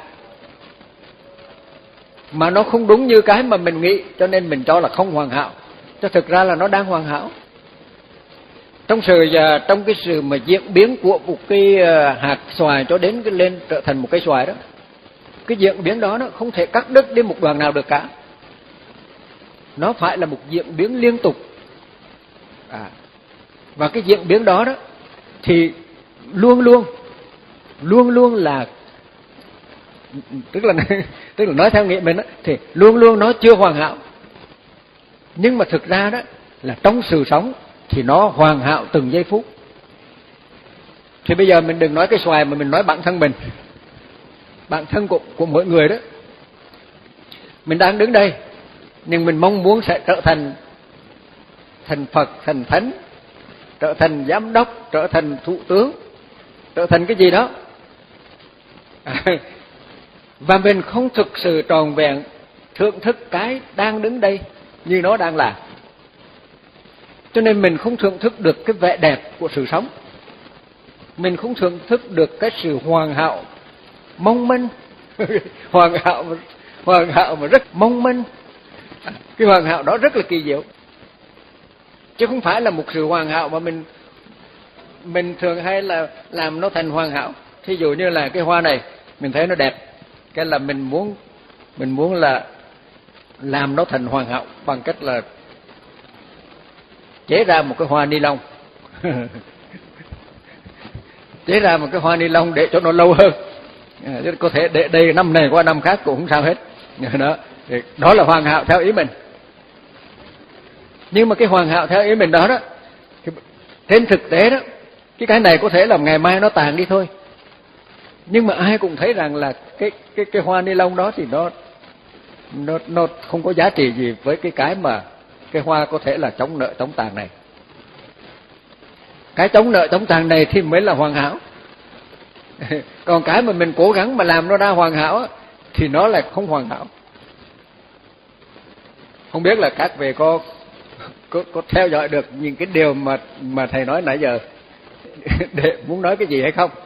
mà nó không đúng như cái mà mình nghĩ, cho nên mình cho là không hoàn hảo, cho thực ra là nó đang hoàn hảo. Trong sự trong cái sự mà diễn biến của một cái hạt xoài cho đến cái lên trở thành một cây xoài đó, cái diễn biến đó nó không thể cắt đứt đi một đoạn nào được cả. Nó phải là một diễn biến liên tục, à, và cái diễn biến đó đó thì luôn luôn luôn luôn là, tức là tức là nói theo nghĩa mình đó, thì luôn luôn nó chưa hoàn hảo. Nhưng mà thực ra đó là trong sự sống thì nó hoàn hảo từng giây phút. Thì bây giờ mình đừng nói cái xoài mà mình nói bản thân mình, bản thân của, của mỗi người đó. Mình đang đứng đây nhưng mình mong muốn sẽ trở thành thành Phật, thành Thánh, trở thành giám đốc, trở thành thủ tướng, trở thành cái gì đó, à, và mình không thực sự tròn vẹn thưởng thức cái đang đứng đây như nó đang là. Cho nên mình không thưởng thức được cái vẻ đẹp của sự sống, mình không thưởng thức được cái sự hoàn hảo mong manh hoàn hảo hoàn hảo mà rất mong manh. Cái hoàn hảo đó rất là kỳ diệu, chứ không phải là một sự hoàn hảo mà mình mình thường hay là làm nó thành hoàn hảo. Thí dụ như là cái hoa này mình thấy nó đẹp, cái là mình muốn mình muốn là làm nó thành hoàn hảo bằng cách là chế ra một cái hoa ni lông chế ra một cái hoa ni lông để cho nó lâu hơn, à, có thể để đây năm này qua năm khác cũng không sao hết đó. Đó là hoàn hảo theo ý mình. Nhưng mà cái hoàn hảo theo ý mình đó đó, trên thực tế đó, cái cái này có thể là ngày mai nó tàn đi thôi. Nhưng mà ai cũng thấy rằng là cái cái cái hoa ni lông đó thì nó nó nó không có giá trị gì với cái cái mà cái hoa có thể là chống nợ chống tàn này. Cái chống nợ chống tàn này thì mới là hoàn hảo. Còn cái mà mình cố gắng mà làm nó ra hoàn hảo thì nó là không hoàn hảo. Không biết là các vị có có, có theo dõi được những cái điều mà mà thầy nói nãy giờ để muốn nói cái gì hay không?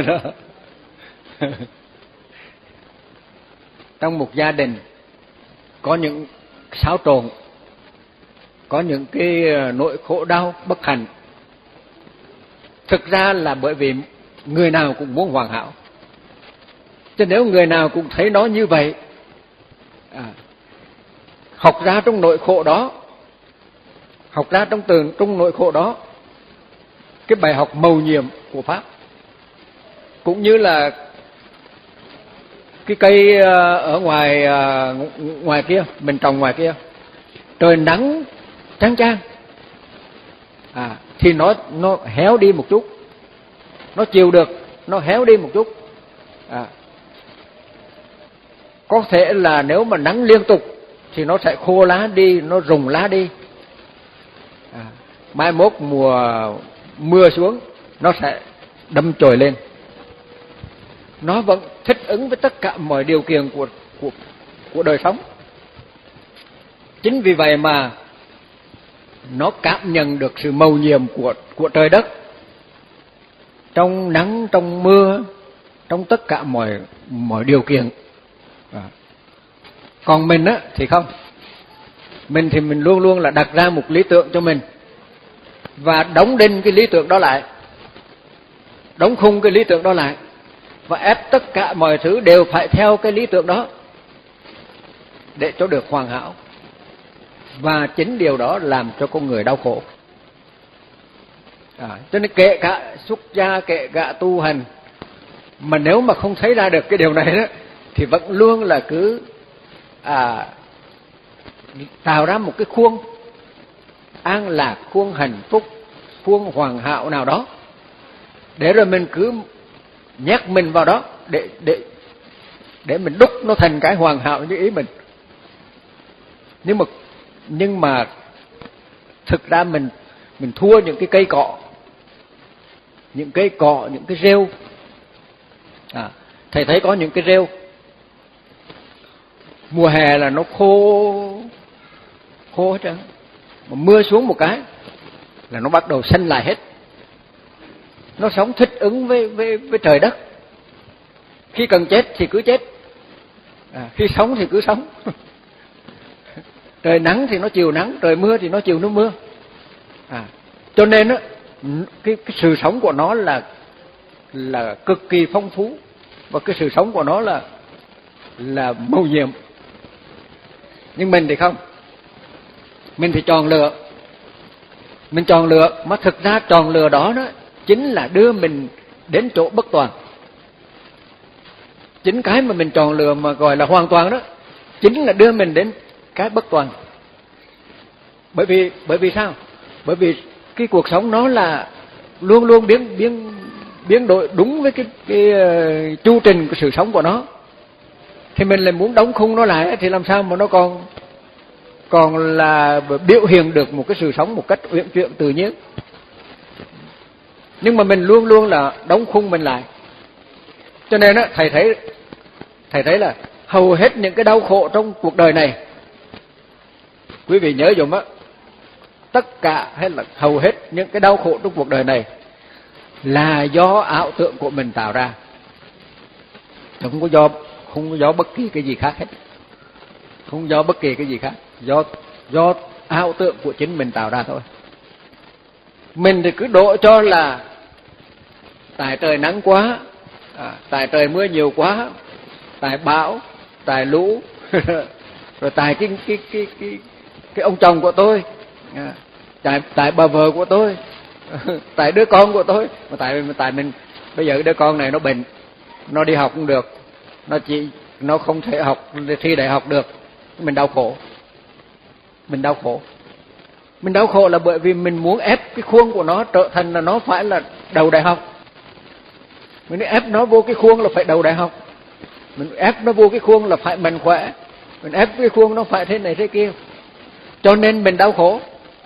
Trong một gia đình có những xáo trộn, có những cái nỗi khổ đau bất hạnh, thực ra là bởi vì người nào cũng muốn hoàn hảo. Chứ nếu người nào cũng thấy nó như vậy, à, học ra trong nỗi khổ đó, học ra trong từ trong nỗi khổ đó cái bài học mầu nhiệm của pháp, cũng như là cái cây ở ngoài ngoài kia mình trồng ngoài kia, trời nắng chang chang, à thì nó nó héo đi một chút, nó chịu được, nó héo đi một chút, à Có thể là nếu mà nắng liên tục thì nó sẽ khô lá đi, nó rụng lá đi. À, mai mốt mùa mưa xuống nó sẽ đâm chồi lên. Nó vẫn thích ứng với tất cả mọi điều kiện của của của đời sống. Chính vì vậy mà nó cảm nhận được sự mầu nhiệm của của trời đất, trong nắng, trong mưa, trong tất cả mọi mọi điều kiện. À. Còn mình á thì không. Mình thì mình luôn luôn là đặt ra một lý tưởng cho mình và đóng đinh cái lý tưởng đó lại, đóng khung cái lý tưởng đó lại và ép tất cả mọi thứ đều phải theo cái lý tưởng đó để cho được hoàn hảo. Và chính điều đó làm cho con người đau khổ. À, cho nên kể cả xuất gia, kể cả tu hành, mà nếu mà không thấy ra được cái điều này đó thì vẫn luôn là cứ à, tạo ra một cái khuôn an lạc, khuôn hạnh phúc, khuôn hoàn hảo nào đó, để rồi mình cứ nhắc mình vào đó để để để mình đúc nó thành cái hoàn hảo như ý mình. Nhưng mà nhưng mà thực ra mình mình thua những cái cây cọ, những cây cọ, những cái rêu. À, thầy thấy có những cái rêu mùa hè là nó khô khô hết trơn, mà mưa xuống một cái là nó bắt đầu xanh lại hết. Nó sống thích ứng với với với trời đất. Khi cần chết thì cứ chết, à, khi sống thì cứ sống. Trời nắng thì nó chiều nắng, trời mưa thì nó chiều nó mưa. À, cho nên á, cái cái sự sống của nó là là cực kỳ phong phú, và cái sự sống của nó là là mầu nhiệm. Nhưng mình thì không. Mình thì tròn lựa. Mình tròn lựa, mà thực ra tròn lựa đó đó chính là đưa mình đến chỗ bất toàn. Chính cái mà mình tròn lựa mà gọi là hoàn toàn đó chính là đưa mình đến cái bất toàn. Bởi vì bởi vì sao? Bởi vì cái cuộc sống nó là luôn luôn biến biến biến đổi đúng với cái cái uh, chu trình của sự sống của nó. Thì mình lại muốn đóng khung nó lại thì làm sao mà nó còn còn là biểu hiện được một cái sự sống một cách uyển chuyển tự nhiên. Nhưng mà mình luôn luôn là đóng khung mình lại. Cho nên á, thầy thấy thầy thấy là hầu hết những cái đau khổ trong cuộc đời này, quý vị nhớ dùm á, tất cả hay là hầu hết những cái đau khổ trong cuộc đời này là do ảo tưởng của mình tạo ra, không có do không có do bất kỳ cái gì khác hết, không do bất kỳ cái gì khác, do do ảo tưởng của chính mình tạo ra thôi. Mình thì cứ đổ cho là tại trời nắng quá, à, tại trời mưa nhiều quá, tại bão, tại lũ, rồi tại cái cái cái cái cái ông chồng của tôi, à, tại tại bà vợ của tôi, tại đứa con của tôi, mà tại tại mình bây giờ đứa con này nó bệnh, nó đi học không được, nó chỉ nó không thể học thi đại học được, mình đau khổ. Mình đau khổ. Mình đau khổ là bởi vì mình muốn ép cái khuôn của nó trở thành là nó phải là đầu đại học. Mình ép nó vô cái khuôn là phải đầu đại học. Mình ép nó vô cái khuôn là phải mạnh khỏe. Mình ép cái khuôn nó phải thế này thế kia. Cho nên mình đau khổ.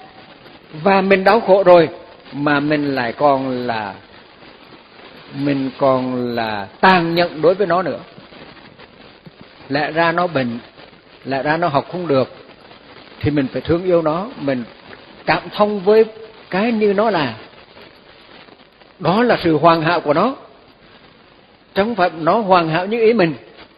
Và mình đau khổ rồi mà mình lại còn là mình còn là tàn nhẫn đối với nó nữa. Lẽ ra nó bệnh, lẽ ra nó học không được, thì mình phải thương yêu nó, mình cảm thông với cái như nó là. Đó là sự hoàn hảo của nó, chứ không phải nó hoàn hảo như ý mình.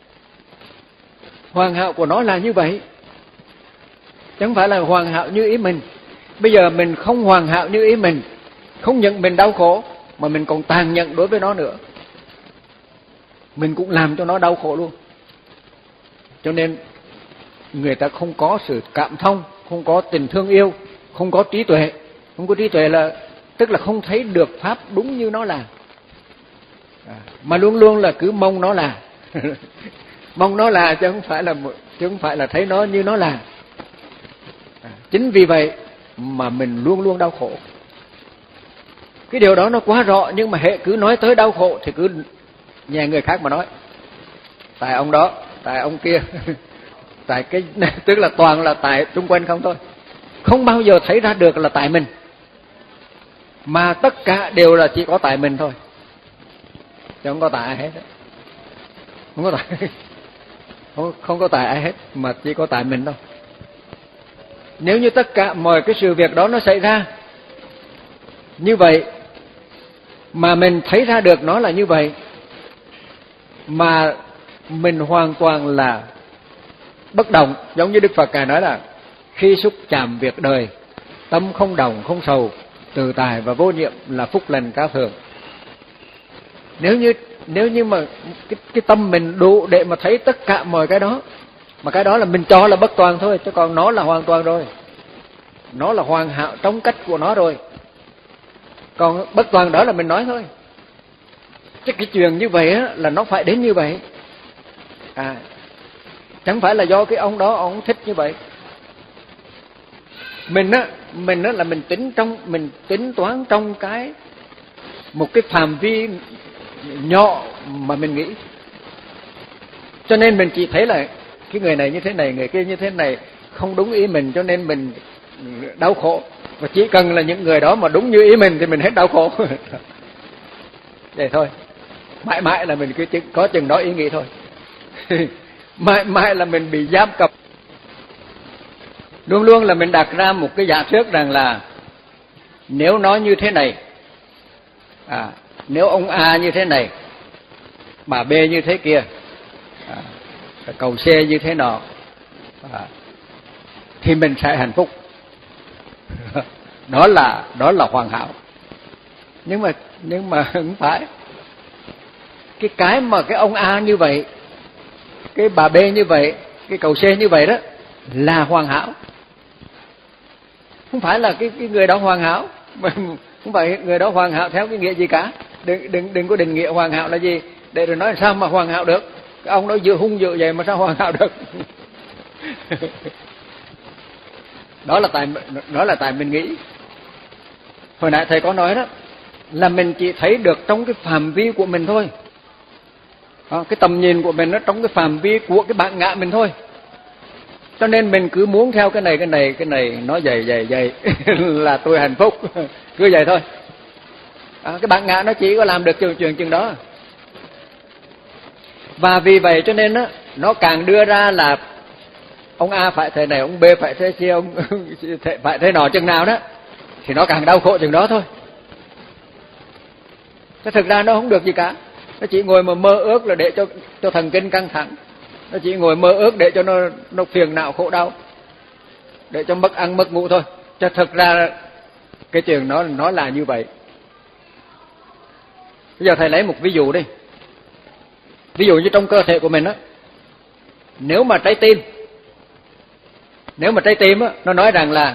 Hoàn hảo của nó là như vậy, chứ không phải là hoàn hảo như ý mình. Bây giờ mình không hoàn hảo như ý mình, không những mình đau khổ mà mình còn tàn nhẫn đối với nó nữa, mình cũng làm cho nó đau khổ luôn. Cho nên người ta không có sự cảm thông, không có tình thương yêu, không có trí tuệ. Không có trí tuệ là tức là không thấy được pháp đúng như nó là, à, mà luôn luôn là cứ mong nó là mong nó là chứ không phải là chứ không phải là thấy nó như nó là. À, chính vì vậy mà mình luôn luôn đau khổ. Cái điều đó nó quá rõ, nhưng mà hệ cứ nói tới đau khổ thì cứ nhà người khác mà nói tại ông đó tại ông kia, tại cái tức là toàn là tại xung quanh không thôi, không bao giờ thấy ra được là tại mình, mà tất cả đều là chỉ có tại mình thôi, chứ không có tại ai hết, không có tại không, không có tại ai hết, mà chỉ có tại mình thôi. Nếu như tất cả mọi cái sự việc đó nó xảy ra như vậy mà mình thấy ra được nó là như vậy, mà mình hoàn toàn là bất động, giống như Đức Phật Ngài nói là khi xúc chạm việc đời, tâm không động không sầu, tự tại và vô niệm là phúc lành cao thượng. Nếu như nếu như mà cái, cái tâm mình đủ để mà thấy tất cả mọi cái đó, mà cái đó là mình cho là bất toàn thôi, chứ còn nó là hoàn toàn rồi, nó là hoàn hảo trong cách của nó rồi, còn bất toàn đó là mình nói thôi. Chứ cái chuyện như vậy á, là nó phải đến như vậy, à chẳng phải là do cái ông đó ông thích như vậy. Mình á mình á là mình tính trong mình tính toán trong cái một cái phạm vi nhỏ mà mình nghĩ, cho nên mình chỉ thấy là cái người này như thế này, người kia như thế này, không đúng ý mình, cho nên mình đau khổ. Và chỉ cần là những người đó mà đúng như ý mình thì mình hết đau khổ. Vậy thôi, mãi mãi là mình cứ có chừng đó ý nghĩ thôi. Mãi mãi là mình bị giam cầm. Luôn luôn là mình đặt ra một cái giả thuyết rằng là nếu nó như thế này, à, nếu ông A như thế này, bà B như thế kia, à, cầu C như thế nọ, à, thì mình sẽ hạnh phúc. Đó là đó là hoàn hảo. Nhưng mà nhưng mà không phải. Cái cái mà cái ông A như vậy, cái bà B như vậy, cái cầu C như vậy đó là hoàn hảo. Không phải là cái cái người đó hoàn hảo, không phải người đó hoàn hảo theo cái nghĩa gì cả. Đừng đừng đừng có định nghĩa hoàn hảo là gì để rồi nói sao mà hoàn hảo được. Cái ông đó vừa hung dữ vậy mà sao hoàn hảo được. Đó là tại đó là tại mình nghĩ. Hồi nãy thầy có nói đó là mình chỉ thấy được trong cái phạm vi của mình thôi. Đó, cái tầm nhìn của mình nó trong cái phạm vi của cái bản ngã mình thôi. Cho nên mình cứ muốn theo cái này cái này cái này nó dày dày dày là tôi hạnh phúc, cứ vậy thôi. À, cái bản ngã nó chỉ có làm được chuyện chuyện chừng đó. Và vì vậy cho nên đó, nó càng đưa ra là ông A phải thế này, ông B phải thế kia, ông phải thế nọ chừng nào đó, thì nó càng đau khổ chừng đó thôi. Chứ thực ra nó không được gì cả. Nó chỉ ngồi mà mơ ước là để cho cho thần kinh căng thẳng. Nó chỉ ngồi mơ ước để cho nó nó phiền não khổ đau, để cho mất ăn mất ngủ thôi. Chứ thực ra cái chuyện nó nó là như vậy. Bây giờ thầy lấy một ví dụ đi. Ví dụ như trong cơ thể của mình á, nếu mà trái tim nếu mà trái tim á nó nói rằng là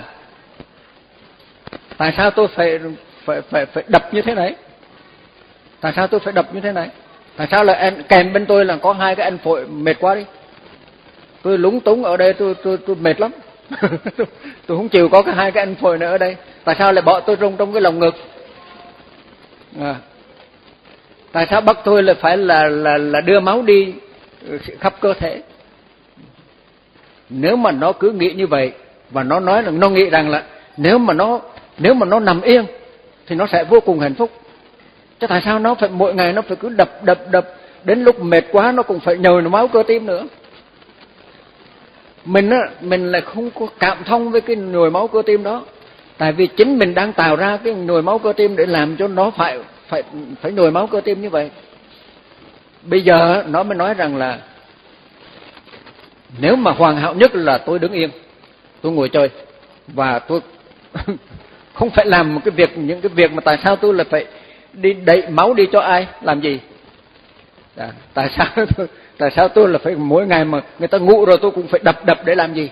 tại sao tôi phải phải phải phải đập như thế này? Tại sao tôi phải đập như thế này? Tại sao là em kèm bên tôi là có hai cái anh phổi mệt quá đi. Tôi lúng túng ở đây, tôi tôi tôi mệt lắm. tôi, tôi không chịu có cái hai cái anh phổi nữa ở đây. Tại sao lại bỏ tôi trong trong cái lồng ngực? À. Tại sao bắt tôi là phải là là là đưa máu đi khắp cơ thể? Nếu mà nó cứ nghĩ như vậy và nó nói là nó nghĩ rằng là nếu mà nó nếu mà nó nằm yên thì nó sẽ vô cùng hạnh phúc. Chứ tại sao nó phải mỗi ngày nó phải cứ đập đập đập đến lúc mệt quá nó cũng phải nhồi máu cơ tim nữa? Mình á mình lại không có cảm thông với cái nhồi máu cơ tim đó. Tại vì chính mình đang tạo ra cái nhồi máu cơ tim để làm cho nó phải phải phải nhồi máu cơ tim như vậy. Bây giờ nó mới nói rằng là nếu mà hoàn hảo nhất là tôi đứng yên, tôi ngồi chơi và tôi không phải làm một cái việc những cái việc mà tại sao tôi là phải đi đẩy máu đi cho ai làm gì? À, tại sao tôi, tại sao tôi là phải mỗi ngày mà người ta ngủ rồi tôi cũng phải đập đập để làm gì?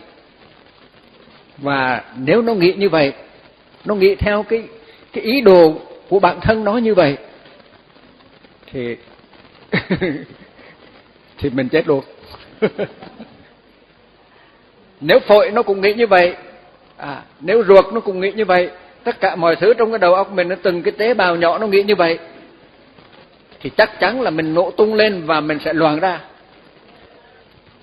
Và nếu nó nghĩ như vậy, nó nghĩ theo cái cái ý đồ của bản thân nó như vậy thì thì mình chết luôn. Nếu phổi nó cũng nghĩ như vậy, à, nếu ruột nó cũng nghĩ như vậy, tất cả mọi thứ trong cái đầu óc mình, nó từng cái tế bào nhỏ nó nghĩ như vậy, thì chắc chắn là mình nổ tung lên và mình sẽ loạn ra.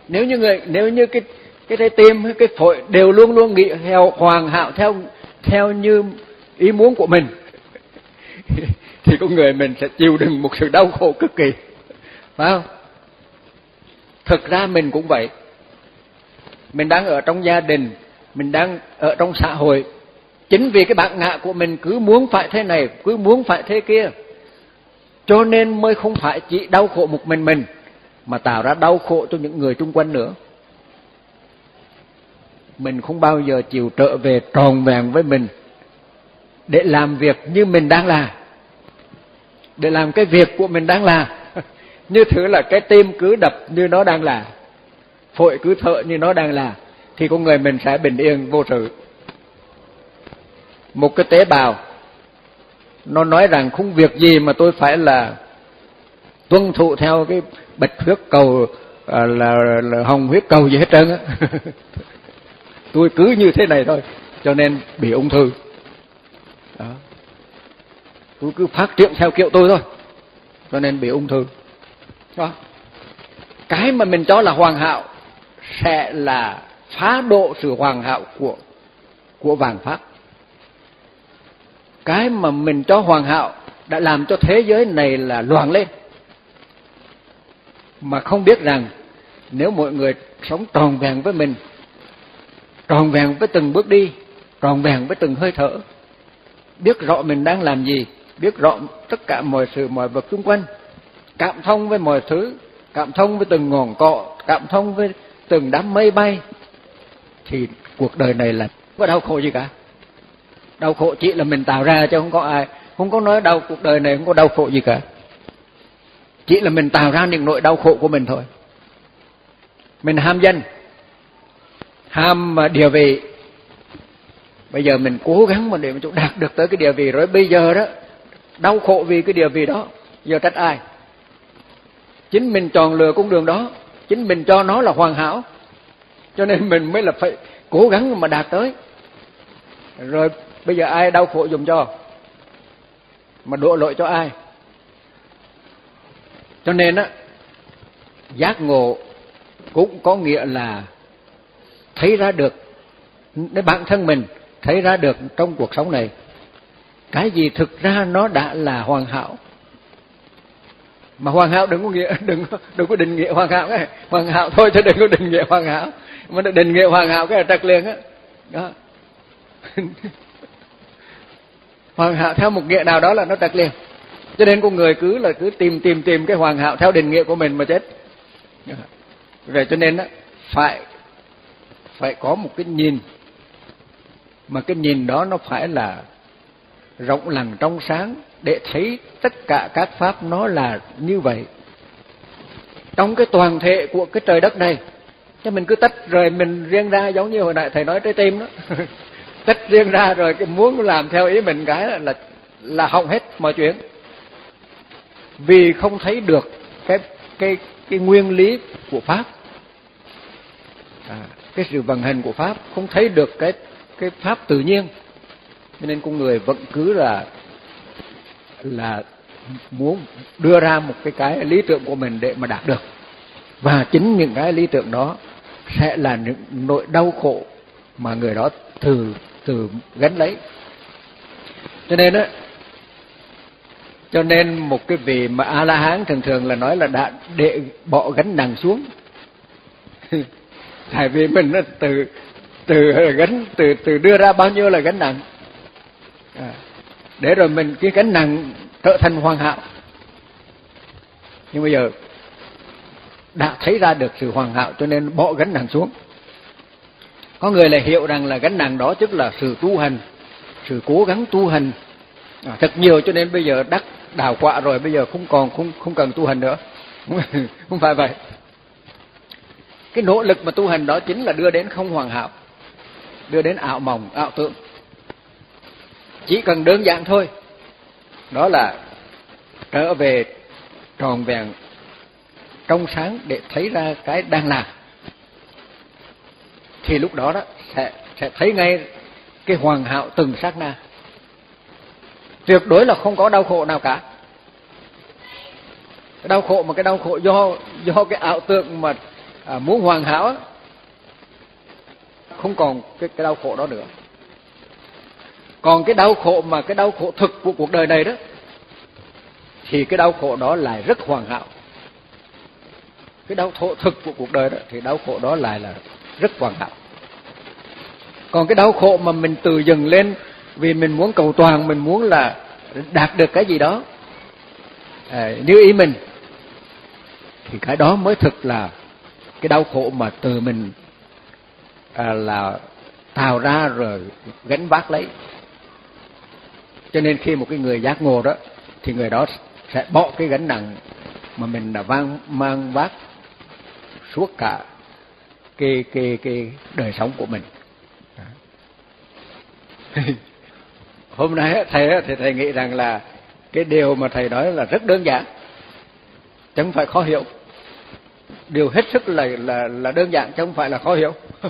Nếu như người nếu như cái cái trái tim, cái phổi đều luôn luôn nghĩ theo hoàn hảo, theo theo như ý muốn của mình thì con người mình sẽ chịu đựng một sự đau khổ cực kỳ, phải không? Thực ra mình cũng vậy. Mình đang ở trong gia đình, mình đang ở trong xã hội, chính vì cái bản ngã của mình cứ muốn phải thế này, cứ muốn phải thế kia, cho nên mới không phải chỉ đau khổ một mình mình, mà tạo ra đau khổ cho những người xung quanh nữa. Mình không bao giờ chịu trở về tròn vẹn với mình để làm việc như mình đang làm, để làm cái việc của mình đang làm. Như thứ là cái tim cứ đập như nó đang là, phổi cứ thở như nó đang là, thì con người mình sẽ bình yên vô sự. Một cái tế bào nó nói rằng không việc gì mà tôi phải là tuân thủ theo cái bạch huyết cầu là, là, là hồng huyết cầu gì hết trơn á. Tôi cứ như thế này thôi, cho nên bị ung thư. Đó. Tôi cứ phát triển theo kiểu tôi thôi, cho nên bị ung thư. Đó. Cái mà mình cho là hoàn hảo sẽ là phá độ sự hoàn hảo của của vạn pháp. Cái mà mình cho hoàn hảo đã làm cho thế giới này là loạn lên, mà không biết rằng nếu mọi người sống tròn vẹn với mình, tròn vẹn với từng bước đi, tròn vẹn với từng hơi thở, biết rõ mình đang làm gì, biết rõ tất cả mọi sự mọi vật xung quanh, cảm thông với mọi thứ, cảm thông với từng ngọn cỏ, cảm thông với từng đám mây bay, thì cuộc đời này là không có đau khổ gì cả. Đau khổ chỉ là mình tạo ra, chứ không có ai, không có nói đau cuộc đời này không có đau khổ gì cả. Chỉ là mình tạo ra những nỗi đau khổ của mình thôi. Mình ham danh, ham địa vị. Bây giờ mình cố gắng mà để mà đạt được tới cái địa vị rồi, bây giờ đó đau khổ vì cái địa vị đó, giờ trách ai? Chính mình chọn lựa con đường đó, chính mình cho nó là hoàn hảo, cho nên mình mới là phải cố gắng mà đạt tới. Rồi bây giờ ai đau khổ dùng cho, mà đổ lỗi cho ai? Cho nên á, giác ngộ cũng có nghĩa là thấy ra được để bản thân mình thấy ra được trong cuộc sống này cái gì thực ra nó đã là hoàn hảo. Mà hoàn hảo đừng có nghĩa đừng đừng có định nghĩa hoàn hảo cái hoàn hảo thôi, chứ đừng có định nghĩa hoàn hảo. Mà định nghĩa hoàn hảo cái là trật liền á. Đó. Hoàn hảo theo một nghĩa nào đó là nó trật liền. Cho nên con người cứ là cứ tìm tìm tìm cái hoàn hảo theo định nghĩa của mình mà chết. Vậy cho nên á, phải phải có một cái nhìn, mà cái nhìn đó nó phải là rộng lặng trong sáng, để thấy tất cả các pháp nó là như vậy trong cái toàn thể của cái trời đất này. Chứ mình cứ tách rồi mình riêng ra, giống như hồi nãy thầy nói trái tim đó. Tách riêng ra rồi cái muốn làm theo ý mình cái là là hỏng hết mọi chuyện. Vì không thấy được cái cái cái nguyên lý của pháp, à, cái sự vận hành của pháp, không thấy được cái cái pháp tự nhiên, cho nên con người vẫn cứ là là muốn đưa ra một cái cái lý tưởng của mình để mà đạt được, và chính những cái lý tưởng đó sẽ là những nỗi đau khổ mà người đó từ từ gánh lấy. Cho nên á, cho nên một cái vị mà A La Hán thường thường là nói là đã để bỏ gánh nặng xuống. Tại vì mình nó từ từ gánh từ từ đưa ra bao nhiêu là gánh nặng, à, để rồi mình cái gánh nặng trở thành hoàn hảo. Nhưng bây giờ đã thấy ra được sự hoàn hảo, cho nên bỏ gánh nặng xuống. Có người lại hiểu rằng là gánh nặng đó tức là sự tu hành, sự cố gắng tu hành à, thật nhiều, cho nên bây giờ đắc đạo quả rồi, bây giờ không còn không không cần tu hành nữa. Không phải vậy. Cái nỗ lực mà tu hành đó chính là đưa đến không hoàn hảo, đưa đến ảo mộng, ảo tưởng. Chỉ cần đơn giản thôi, đó là trở về tròn vẹn trong sáng để thấy ra cái đang làm, thì lúc đó đó sẽ sẽ thấy ngay cái hoàn hảo từng sát na. Tuyệt đối là không có đau khổ nào cả. Cái đau khổ mà cái đau khổ do do cái ảo tưởng mà à, muốn hoàn hảo không còn cái, cái đau khổ đó nữa. Còn cái đau khổ mà cái đau khổ thực của cuộc đời này đó, thì cái đau khổ đó lại rất hoàn hảo. Cái đau khổ thực của cuộc đời đó thì đau khổ đó lại là rất hoàn hảo. Còn cái đau khổ mà mình tự dừng lên vì mình muốn cầu toàn, mình muốn là đạt được cái gì đó à, như ý mình, thì cái đó mới thực là cái đau khổ mà từ mình à, là tạo ra rồi gánh vác lấy. Cho nên khi một cái người giác ngộ đó, thì người đó sẽ bỏ cái gánh nặng mà mình đã mang, mang vác suốt cả cái, cái, cái đời sống của mình. Hôm nay thầy thì thầy nghĩ rằng là cái điều mà thầy nói là rất đơn giản, chẳng phải khó hiểu. Điều hết sức là là là đơn giản, chứ không phải là khó hiểu.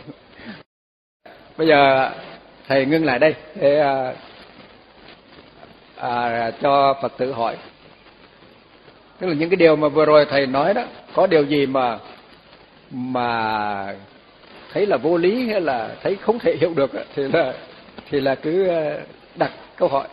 Bây giờ thầy ngưng lại đây để à, à, cho Phật tử hỏi. Tức là những cái điều mà vừa rồi thầy nói đó, có điều gì mà mà thấy là vô lý hay là thấy không thể hiểu được thì là thì là cứ đặt câu hỏi.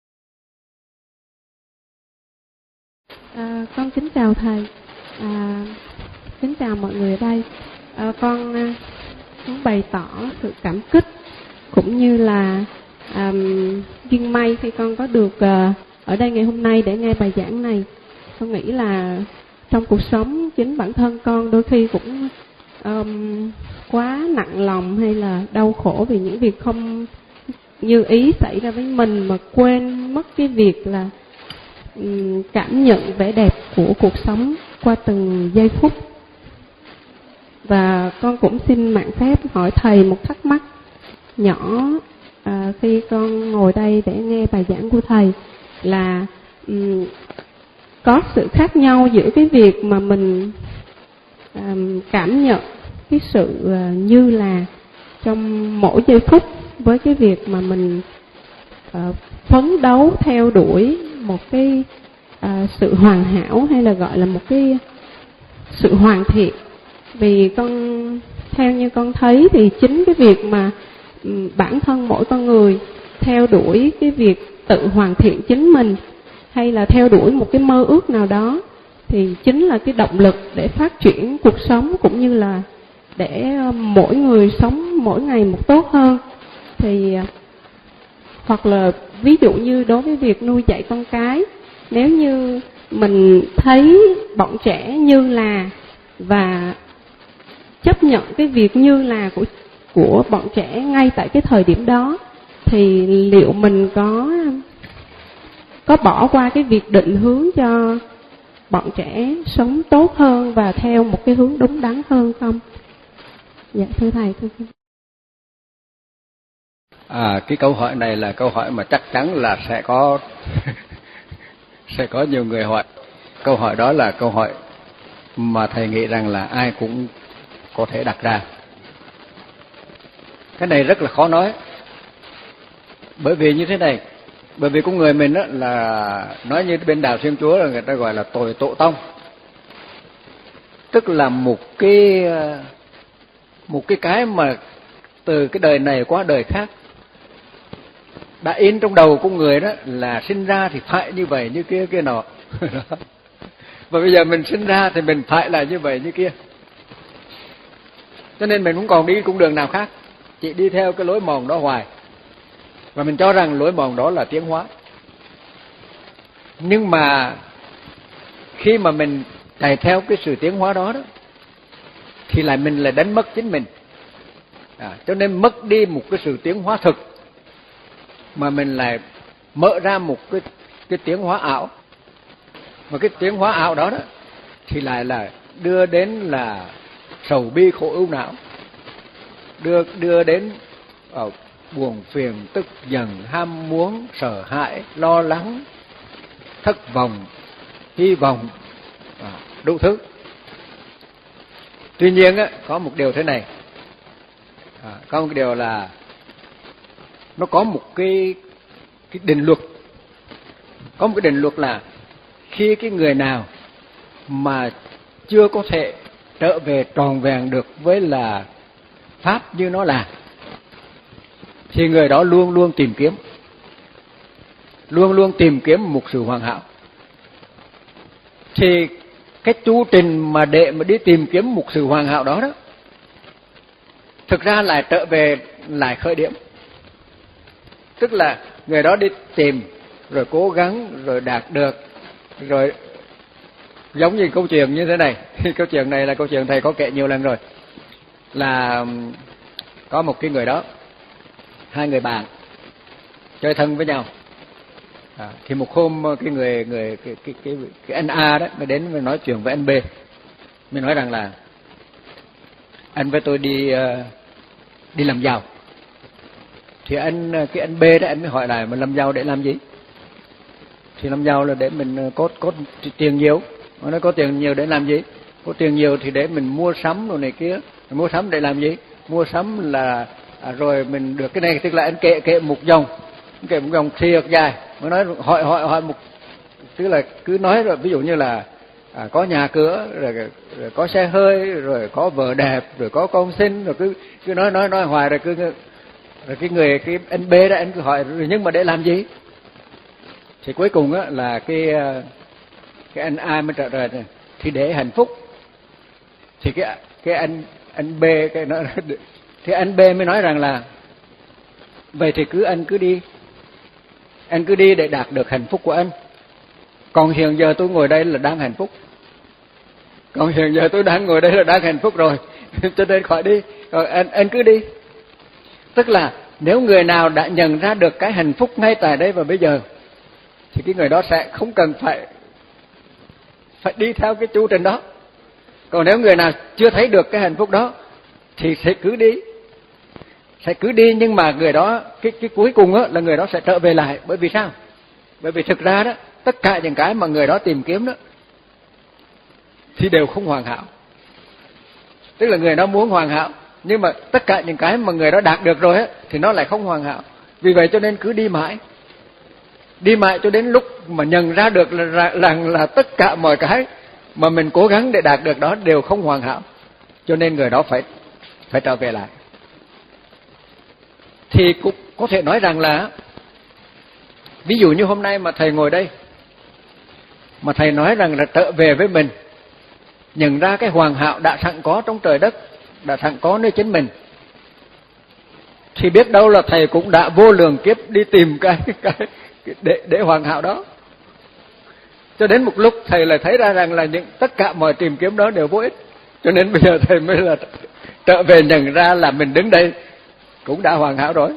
À, con kính chào thầy, à, kính chào mọi người ở đây. À, con à, muốn bày tỏ sự cảm kích cũng như là à, duyên may khi con có được à, ở đây ngày hôm nay để nghe bài giảng này. Con nghĩ là trong cuộc sống chính bản thân con đôi khi cũng um, quá nặng lòng hay là đau khổ vì những việc không như ý xảy ra với mình, mà quên mất cái việc là um, cảm nhận vẻ đẹp của cuộc sống qua từng giây phút. Và con cũng xin mạng phép hỏi thầy một thắc mắc nhỏ à, khi con ngồi đây để nghe bài giảng của thầy là um, có sự khác nhau giữa cái việc mà mình à, cảm nhận cái sự à, như là trong mỗi giây phút với cái việc mà mình à, phấn đấu theo đuổi một cái à, sự hoàn hảo hay là gọi là một cái sự hoàn thiện. Vì con theo như con thấy thì chính cái việc mà um, bản thân mỗi con người theo đuổi cái việc tự hoàn thiện chính mình hay là theo đuổi một cái mơ ước nào đó thì chính là cái động lực để phát triển cuộc sống, cũng như là để mỗi người sống mỗi ngày một tốt hơn. Thì hoặc là ví dụ như đối với việc nuôi dạy con cái, nếu như mình thấy bọn trẻ như là và chấp nhận cái việc như là của của bọn trẻ ngay tại cái thời điểm đó, thì liệu mình có có bỏ qua cái việc định hướng cho bọn trẻ sống tốt hơn và theo một cái hướng đúng đắn hơn không? Dạ thưa thầy, thưa thầy. À, cái câu hỏi này là câu hỏi mà chắc chắn là sẽ có sẽ có nhiều người hỏi. Câu hỏi đó là câu hỏi mà thầy nghĩ rằng là ai cũng có thể đặt ra. Cái này rất là khó nói. Bởi vì như thế này, bởi vì con người mình đó là nói như bên đạo Thiên Chúa là người ta gọi là tội tổ tông, tức là một cái một cái cái mà từ cái đời này qua đời khác đã in trong đầu con người đó là sinh ra thì phải như vậy như kia kia nọ. Và bây giờ mình sinh ra thì mình phải là như vậy như kia, cho nên mình cũng còn đi cung đường nào khác, chỉ đi theo cái lối mòn đó hoài. Và mình cho rằng lối mòn đó là tiến hóa. Nhưng mà khi mà mình chạy theo cái sự tiến hóa đó, đó thì lại mình lại đánh mất chính mình. À, cho nên mất đi một cái sự tiến hóa thực, mà mình lại mở ra một cái cái tiến hóa ảo. Và cái tiến hóa ảo đó, đó thì lại là đưa đến là sầu bi khổ ưu não, đưa đưa đến uh, buồn phiền, tức giận, ham muốn, sợ hãi, lo lắng, thất vọng, hy vọng, à, đủ thứ. Tuy nhiên á, có một điều thế này, à, có một điều là nó có một cái cái định luật, có một cái định luật là khi cái người nào mà chưa có thể trở về tròn vẹn được với là pháp như nó là, thì người đó luôn luôn tìm kiếm, luôn luôn tìm kiếm một sự hoàn hảo. Thì cái chu trình mà để mà đi tìm kiếm một sự hoàn hảo đó đó, thực ra lại trở về lại khởi điểm. Tức là người đó đi tìm, rồi cố gắng, rồi đạt được, rồi giống như câu chuyện như thế này. Câu chuyện này là câu chuyện thầy có kể nhiều lần rồi. Là có một cái người đó, hai người bạn chơi thân với nhau. À, thì một hôm cái người người cái cái cái, cái anh A đó mới đến mới nói chuyện với anh B, mới nói rằng là anh với tôi đi uh, đi làm giàu. Thì anh cái anh B đó anh mới hỏi lại, mà làm giàu để làm gì? Thì làm giàu là để mình có có tiền nhiều. Nó nói có tiền nhiều để làm gì? Có tiền nhiều thì để mình mua sắm đồ này kia. Mua sắm để làm gì? Mua sắm là à, rồi mình được cái này. Tức là anh kệ kệ một dòng, kệ một dòng thiệt dài. Mới nói hỏi hỏi hỏi một, tức là cứ nói rồi, ví dụ như là à, có nhà cửa, rồi, rồi có xe hơi, rồi có vợ đẹp, rồi có con xinh, rồi cứ cứ nói nói nói hoài, rồi cứ rồi cái người cái anh B đó anh cứ hỏi rồi nhưng mà để làm gì? Thì cuối cùng á là cái cái anh A mới trả lời thì để hạnh phúc. Thì cái cái anh anh B cái nó thì anh B mới nói rằng là vậy thì cứ anh cứ đi, anh cứ đi để đạt được hạnh phúc của anh. Còn hiện giờ tôi ngồi đây là đang hạnh phúc. Còn hiện giờ tôi đang ngồi đây là đang hạnh phúc rồi. Cho nên khỏi đi, rồi anh anh cứ đi. Tức là nếu người nào đã nhận ra được cái hạnh phúc ngay tại đây và bây giờ, thì cái người đó sẽ không cần phải phải đi theo cái chu trình đó. Còn nếu người nào chưa thấy được cái hạnh phúc đó thì sẽ cứ đi, sẽ cứ đi nhưng mà người đó cái cái cuối cùng á là người đó sẽ trở về lại. Bởi vì sao? Bởi vì thực ra đó tất cả những cái mà người đó tìm kiếm đó thì đều không hoàn hảo. Tức là người đó muốn hoàn hảo, nhưng mà tất cả những cái mà người đó đạt được rồi á thì nó lại không hoàn hảo. Vì vậy cho nên cứ đi mãi, đi mãi cho đến lúc mà nhận ra được là, là, là, là tất cả mọi cái mà mình cố gắng để đạt được đó đều không hoàn hảo. Cho nên người đó phải phải trở về lại. Thì cũng có thể nói rằng là ví dụ như hôm nay mà thầy ngồi đây, mà thầy nói rằng là trở về với mình, nhận ra cái hoàn hảo đã sẵn có trong trời đất, đã sẵn có nơi chính mình, thì biết đâu là thầy cũng đã vô lượng kiếp đi tìm cái cái để để hoàn hảo đó. Cho đến một lúc thầy lại thấy ra rằng là những tất cả mọi tìm kiếm đó đều vô ích. Cho nên bây giờ thầy mới là trở về nhận ra là mình đứng đây cũng đã hoàn hảo rồi.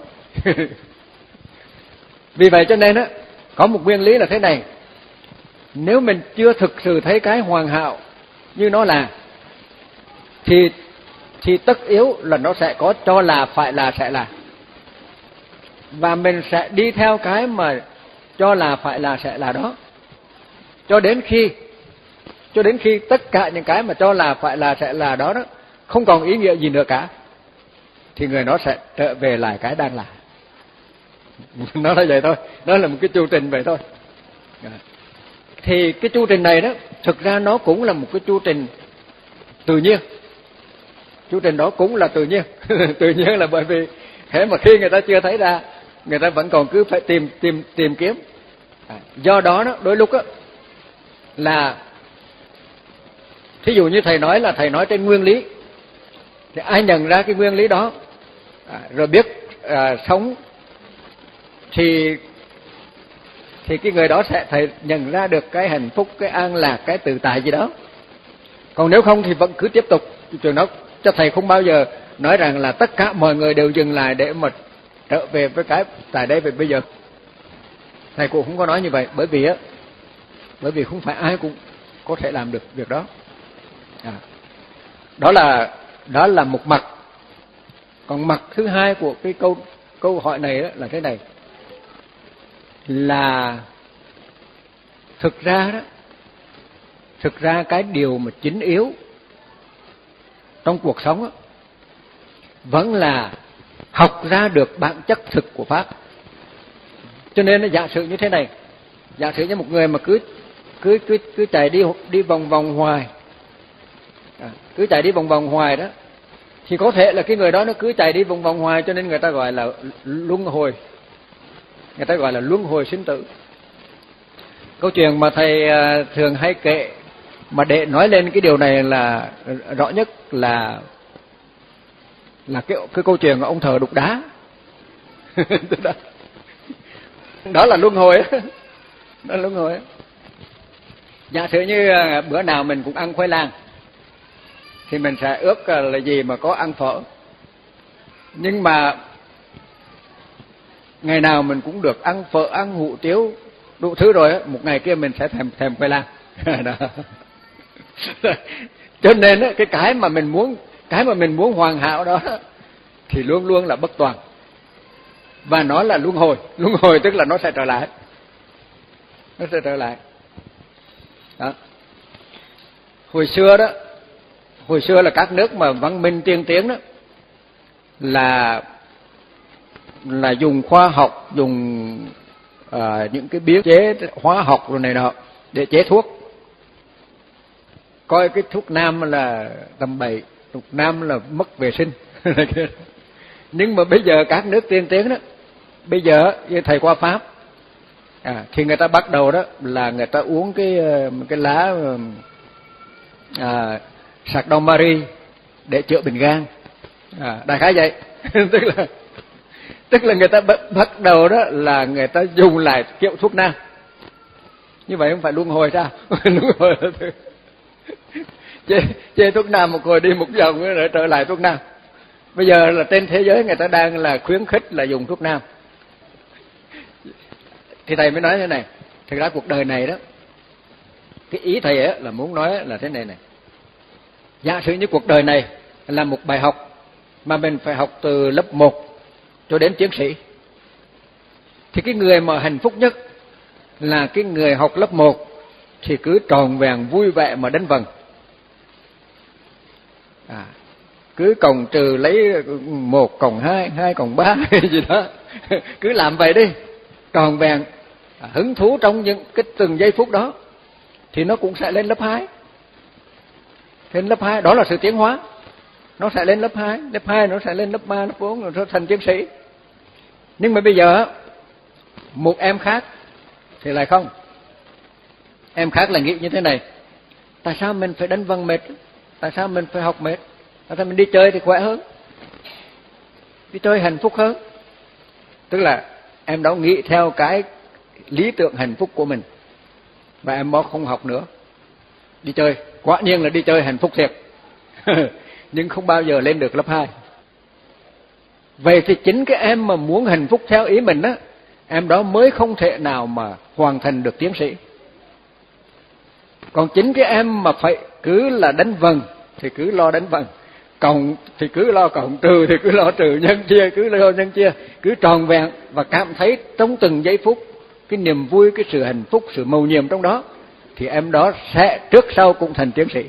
Vì vậy cho nên á có một nguyên lý là thế này: nếu mình chưa thực sự thấy cái hoàn hảo như nó là, thì thì tất yếu là nó sẽ có cho là, phải là, sẽ là. Và mình sẽ đi theo cái mà cho là, phải là, sẽ là đó, cho đến khi cho đến khi tất cả những cái mà cho là, phải là, sẽ là đó đó không còn ý nghĩa gì nữa cả, thì người nó sẽ trở về lại cái đang là. Nó là vậy thôi, nó là một cái chu trình vậy thôi. Thì cái chu trình này đó thực ra nó cũng là một cái chu trình tự nhiên. Chu trình đó cũng là tự nhiên. Tự nhiên là bởi vì thế mà khi người ta chưa thấy ra, người ta vẫn còn cứ phải tìm tìm tìm kiếm. À, do đó đó đôi lúc đó là thí dụ như thầy nói là thầy nói trên nguyên lý, thì ai nhận ra cái nguyên lý đó à, rồi biết à, sống thì thì cái người đó sẽ thầy nhận ra được cái hạnh phúc, cái an lạc, cái tự tại gì đó. Còn nếu không thì vẫn cứ tiếp tục chuyện đó. Cho thầy không bao giờ nói rằng là tất cả mọi người đều dừng lại để mà trở về với cái tại đây về bây giờ. Thầy cũng không có nói như vậy, bởi vì á bởi vì không phải ai cũng có thể làm được việc đó. À, đó là đó là một mặt. Còn mặt thứ hai của cái câu câu hỏi này đó là thế này, là thực ra đó thực ra cái điều mà chính yếu trong cuộc sống đó, vẫn là học ra được bản chất thực của pháp. Cho nên nó giả sử như thế này, giả sử như một người mà cứ cứ cứ cứ chạy đi đi vòng vòng hoài, À, cứ chạy đi vòng vòng hoài đó, thì có thể là cái người đó nó cứ chạy đi vòng vòng hoài, cho nên người ta gọi là luân hồi, người ta gọi là luân hồi sinh tử. Câu chuyện mà thầy thường hay kể mà để nói lên cái điều này là rõ nhất là là cái cái câu chuyện của ông thờ đục đá. Đó là luân hồi. Đó là luân hồi. Giả sử như bữa nào mình cũng ăn khoai lang thì mình sẽ ước là gì mà có ăn phở, nhưng mà ngày nào mình cũng được ăn phở, ăn hủ tiếu đủ thứ rồi, một ngày kia mình sẽ thèm thèm khoai lang. Cho nên cái cái mà mình muốn cái mà mình muốn hoàn hảo đó thì luôn luôn là bất toàn, và nó là luân hồi. Luân hồi tức là nó sẽ trở lại, nó sẽ trở lại. Đó. Hồi xưa đó, hồi xưa là các nước mà văn minh tiên tiến đó là là dùng khoa học, dùng à, những cái biến chế hóa học rồi này nọ để chế thuốc. Coi cái thuốc nam là tầm bậy, thuốc nam là mất vệ sinh. Nhưng mà bây giờ các nước tiên tiến đó, bây giờ như thầy qua Pháp à, thì người ta bắt đầu đó là người ta uống cái cái lá à, sạc đau Marie để chữa bệnh gan, à, đại khái vậy. tức là tức là người ta bắt đầu đó là người ta dùng lại kiểu thuốc nam. Như vậy không phải luân hồi sao? Luân hồi là chê, chê thuốc nam một hồi đi một vòng rồi trở lại thuốc nam. Bây giờ là trên thế giới người ta đang là khuyến khích là dùng thuốc nam. Thì thầy mới nói thế này, thực ra cuộc đời này đó, cái ý thầy ấy là muốn nói là thế này này. Giả sử như cuộc đời này là một bài học mà mình phải học từ lớp một cho đến tiến sĩ, thì cái người mà hạnh phúc nhất là cái người học lớp một thì cứ tròn vẹn vui vẻ mà đánh vần. À, cứ cộng trừ lấy một cộng hai, hai cộng ba gì đó, cứ làm vậy đi, tròn vẹn, à, hứng thú trong những cái từng giây phút đó, thì nó cũng sẽ lên lớp hai. Lên lớp hai, đó là sự tiến hóa. Nó sẽ lên lớp hai, lớp hai nó sẽ lên lớp ba, lớp bốn, rồi nó thành tiến sĩ. Nhưng mà bây giờ một em khác thì lại không. Em khác là nghĩ như thế này: tại sao mình phải đánh vần mệt? Tại sao mình phải học mệt? Tại sao mình đi chơi thì khỏe hơn, đi chơi hạnh phúc hơn? Tức là em đó nghĩ theo cái lý tưởng hạnh phúc của mình, và em đó không học nữa, đi chơi. Quả nhiên là đi chơi hạnh phúc thiệt. Nhưng không bao giờ lên được lớp hai. Vậy thì chính cái em mà muốn hạnh phúc theo ý mình á, em đó mới không thể nào mà hoàn thành được tiến sĩ. Còn chính cái em mà phải cứ là đánh vần thì cứ lo đánh vần, cộng thì cứ lo cộng, trừ thì cứ lo trừ, nhân chia cứ lo nhân chia, cứ tròn vẹn và cảm thấy trong từng giây phút cái niềm vui, cái sự hạnh phúc, sự mầu nhiệm trong đó, thì em đó sẽ trước sau cũng thành tiến sĩ.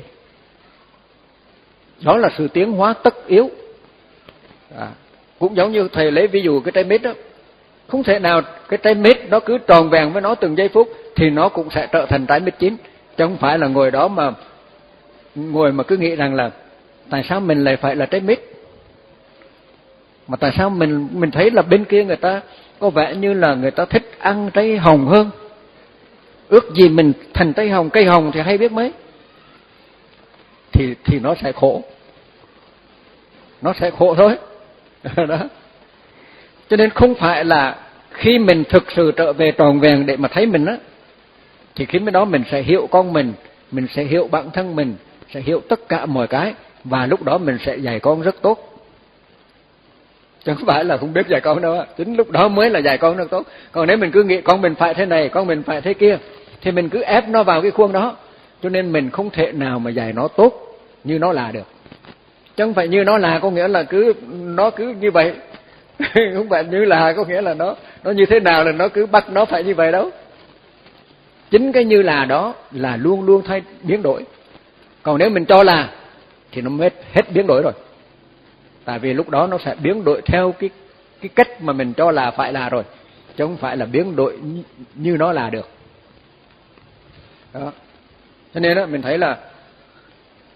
Đó là sự tiến hóa tất yếu. À, cũng giống như thầy lấy ví dụ cái trái mít đó, không thể nào cái trái mít nó cứ tròn vẹn với nó từng giây phút thì nó cũng sẽ trở thành trái mít chín. Chứ không phải là ngồi đó mà ngồi mà cứ nghĩ rằng là tại sao mình lại phải là trái mít, mà tại sao mình mình thấy là bên kia người ta có vẻ như là người ta thích ăn trái hồng hơn, ước gì mình thành trái hồng, cây hồng thì hay biết mấy, thì thì nó sẽ khổ, nó sẽ khổ thôi. Đó. Cho nên không phải là khi mình thực sự trở về tròn vẹn để mà thấy mình á, thì khi đó mình sẽ hiểu con mình, mình sẽ hiểu bản thân mình, sẽ hiểu tất cả mọi cái, và lúc đó mình sẽ dạy con rất tốt. Chứ không phải là không biết dạy con đâu, chính lúc đó mới là dạy con rất tốt. Còn nếu mình cứ nghĩ con mình phải thế này, con mình phải thế kia, thì mình cứ ép nó vào cái khuôn đó, cho nên mình không thể nào mà dạy nó tốt như nó là được. Chứ không phải như nó là có nghĩa là cứ nó cứ như vậy. Không phải như là có nghĩa là nó nó như thế nào là nó cứ bắt nó phải như vậy đâu. Chính cái như là đó là luôn luôn thay biến đổi. Còn nếu mình cho là thì nó hết hết biến đổi rồi. Tại vì lúc đó nó sẽ biến đổi theo cái cái cách mà mình cho là phải là rồi, chứ không phải là biến đổi như, như nó là được. Đó. Cho nên đó mình thấy là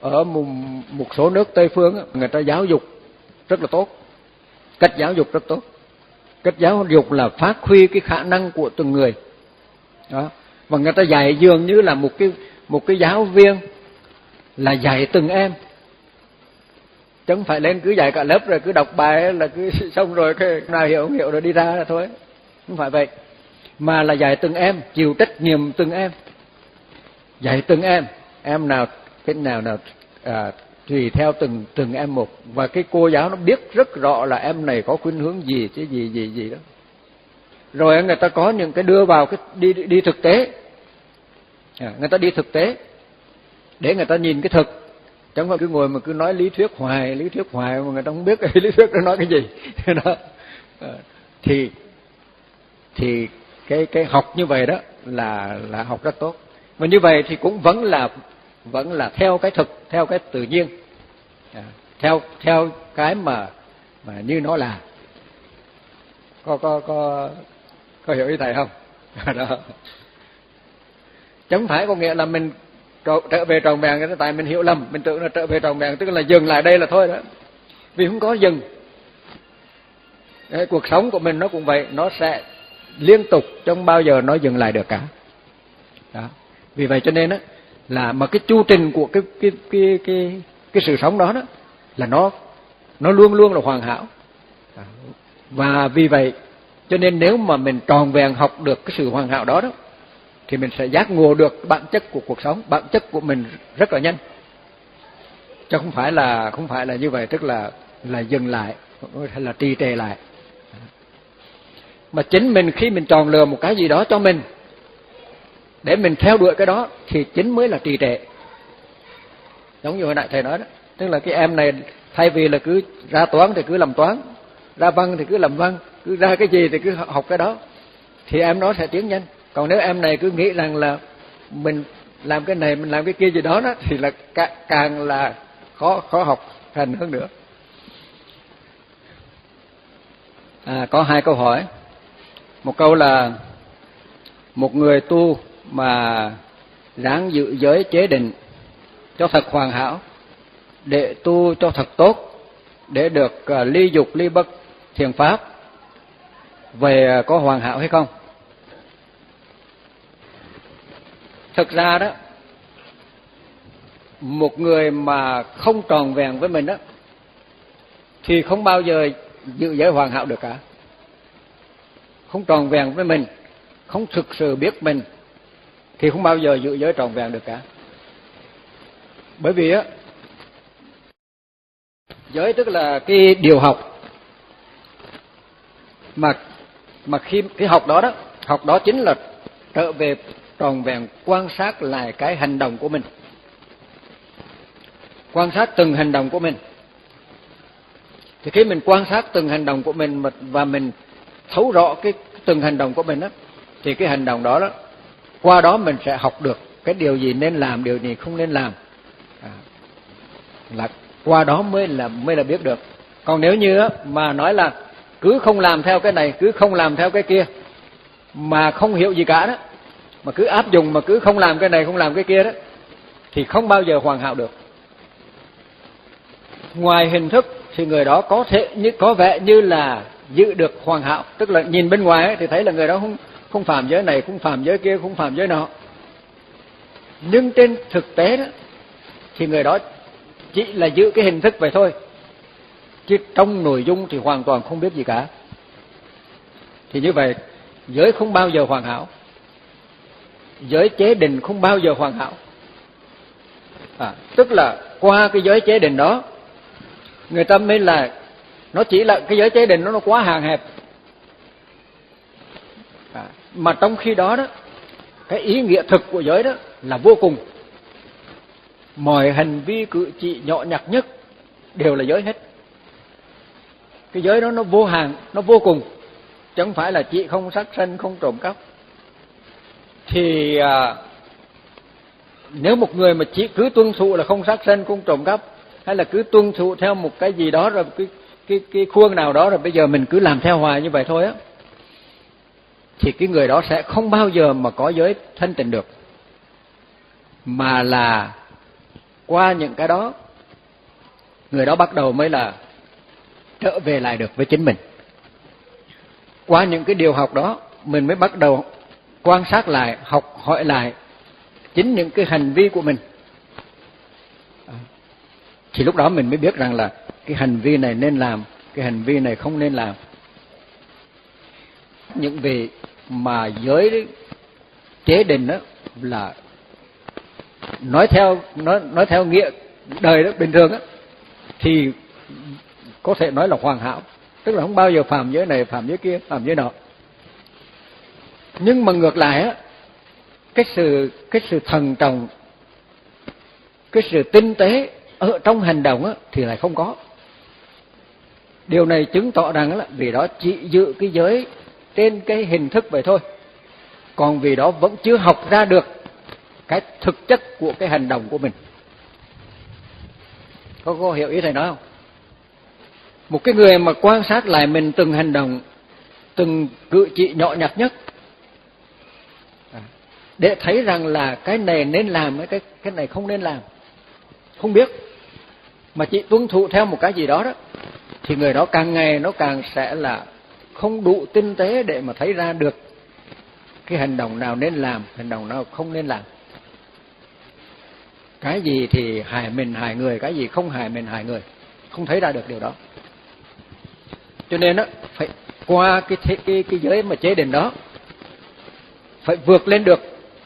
ở một, một số nước Tây phương người ta giáo dục rất là tốt, cách giáo dục rất tốt. Cách giáo dục là phát huy cái khả năng của từng người đó, và người ta dạy dường như là một cái một cái giáo viên là dạy từng em, chứ không phải lên cứ dạy cả lớp rồi cứ đọc bài là cứ xong rồi cái nào hiểu không hiểu rồi đi ra là thôi, không phải vậy, mà là dạy từng em, chịu trách nhiệm từng em, dạy từng em, em nào cái nào nào à, tùy theo từng từng em một, và cái cô giáo nó biết rất rõ là em này có khuynh hướng gì chứ gì gì gì đó. Rồi người ta có những cái đưa vào cái đi đi thực tế, à, người ta đi thực tế để người ta nhìn cái thực, chẳng phải cứ ngồi mà cứ nói lý thuyết hoài lý thuyết hoài mà người ta không biết cái lý thuyết đó nói cái gì đó. À, thì thì cái cái học như vậy đó là là học rất tốt, và như vậy thì cũng vẫn là vẫn là theo cái thực, theo cái tự nhiên, à, theo theo cái mà mà như nó là. Có có có có hiểu ý thầy không? Đó. Chẳng phải có nghĩa là mình trở về tròn vẹn, cái tại mình hiểu lầm, mình tưởng là trở về tròn vẹn tức là dừng lại đây là thôi đó, vì không có dừng. Đấy, cuộc sống của mình nó cũng vậy, nó sẽ liên tục, không bao giờ nó dừng lại được cả. Đó. Vì vậy cho nên đó, là mà cái chu trình của cái cái cái cái cái sự sống đó đó là nó nó luôn luôn là hoàn hảo. Đó. Và vì vậy cho nên nếu mà mình tròn vẹn học được cái sự hoàn hảo đó đó thì mình sẽ giác ngộ được bản chất của cuộc sống, bản chất của mình rất là nhanh. Chứ không phải là không phải là như vậy, tức là là dừng lại hay là trì trệ lại. Mà chính mình khi mình chọn lựa một cái gì đó cho mình để mình theo đuổi cái đó thì chính mới là trì trệ. Giống như hồi nãy thầy nói đó, tức là cái em này thay vì là cứ ra toán thì cứ làm toán, ra văn thì cứ làm văn, cứ ra cái gì thì cứ học cái đó, thì em nó sẽ tiến nhanh. Còn nếu em này cứ nghĩ rằng là mình làm cái này mình làm cái kia gì đó đó thì là càng là khó khó học hành hơn nữa. À, có hai câu hỏi. Một câu là một người tu mà ráng giữ giới chế định cho thật hoàn hảo, để tu cho thật tốt, để được uh, ly dục ly bất thiền pháp, về uh, có hoàn hảo hay không? Thực ra đó, một người mà không tròn vẹn với mình đó thì không bao giờ giữ giới hoàn hảo được cả. Không tròn vẹn với mình, không thực sự biết mình thì không bao giờ giữ giới tròn vẹn được cả. Bởi vì á, giới tức là cái điều học mà mà khi cái học đó đó, học đó chính là trở về tròn vẹn quan sát lại cái hành động của mình, quan sát từng hành động của mình. Thì khi mình quan sát từng hành động của mình và mình thấu rõ cái từng hành động của mình đó, thì cái hành động đó đó qua đó mình sẽ học được cái điều gì nên làm, điều gì không nên làm. À, là qua đó mới là mới là biết được. Còn nếu như á, mà nói là cứ không làm theo cái này, cứ không làm theo cái kia mà không hiểu gì cả đó, mà cứ áp dụng mà cứ không làm cái này không làm cái kia đó thì không bao giờ hoàn hảo được. Ngoài hình thức thì người đó có thể như có vẻ như là giữ được hoàn hảo, tức là nhìn bên ngoài ấy, thì thấy là người đó không không phạm giới này, không phạm giới kia, không phạm giới nọ. Nhưng trên thực tế đó thì người đó chỉ là giữ cái hình thức vậy thôi, chứ trong nội dung thì hoàn toàn không biết gì cả. Thì như vậy giới không bao giờ hoàn hảo, giới chế định không bao giờ hoàn hảo. À, tức là qua cái giới chế định đó người ta mới là, nó chỉ là cái giới chế định nó nó quá hạn hẹp. À, mà trong khi đó đó cái ý nghĩa thực của giới đó là vô cùng. Mọi hành vi cử chỉ nhỏ nhặt nhất đều là giới hết. Cái giới đó nó vô hạn, nó vô cùng, chứ không phải là chỉ không sát sanh, không trộm cắp. Thì à, nếu một người mà chỉ cứ tuân thủ là không sát sanh, không trộm cắp, hay là cứ tuân thủ theo một cái gì đó rồi cái cái cái khuôn nào đó rồi bây giờ mình cứ làm theo hoài như vậy thôi á, thì cái người đó sẽ không bao giờ mà có giới thanh tịnh được, mà là qua những cái đó, người đó bắt đầu mới là trở về lại được với chính mình. Qua những cái điều học đó, mình mới bắt đầu quan sát lại, học hỏi lại chính những cái hành vi của mình. Thì lúc đó mình mới biết rằng là cái hành vi này nên làm, cái hành vi này không nên làm. Những vị mà giới chế định đó là nói theo nói nói theo nghĩa đời đó bình thường á, thì có thể nói là hoàn hảo, tức là không bao giờ phạm giới này, phạm giới kia, phạm giới nọ. Nhưng mà ngược lại á, cái sự cái sự thận trọng, cái sự tinh tế ở trong hành động á, thì lại không có. Điều này chứng tỏ rằng là vì đó chỉ giữ cái giới trên cái hình thức vậy thôi, còn vì đó vẫn chưa học ra được cái thực chất của cái hành động của mình. Có có hiểu ý thầy nói không? Một cái người mà quan sát lại mình từng hành động, từng cử chỉ nhỏ nhặt nhất, để thấy rằng là cái này nên làm, cái cái này không nên làm, không biết, mà chỉ tuân thủ theo một cái gì đó đó, thì người đó càng ngày nó càng sẽ là không đủ tinh tế để mà thấy ra được cái hành động nào nên làm, hành động nào không nên làm. Cái gì thì hại mình hại người, cái gì không hại mình hại người, không thấy ra được điều đó. Cho nên á, phải qua cái, cái cái cái giới mà chế định đó, phải vượt lên được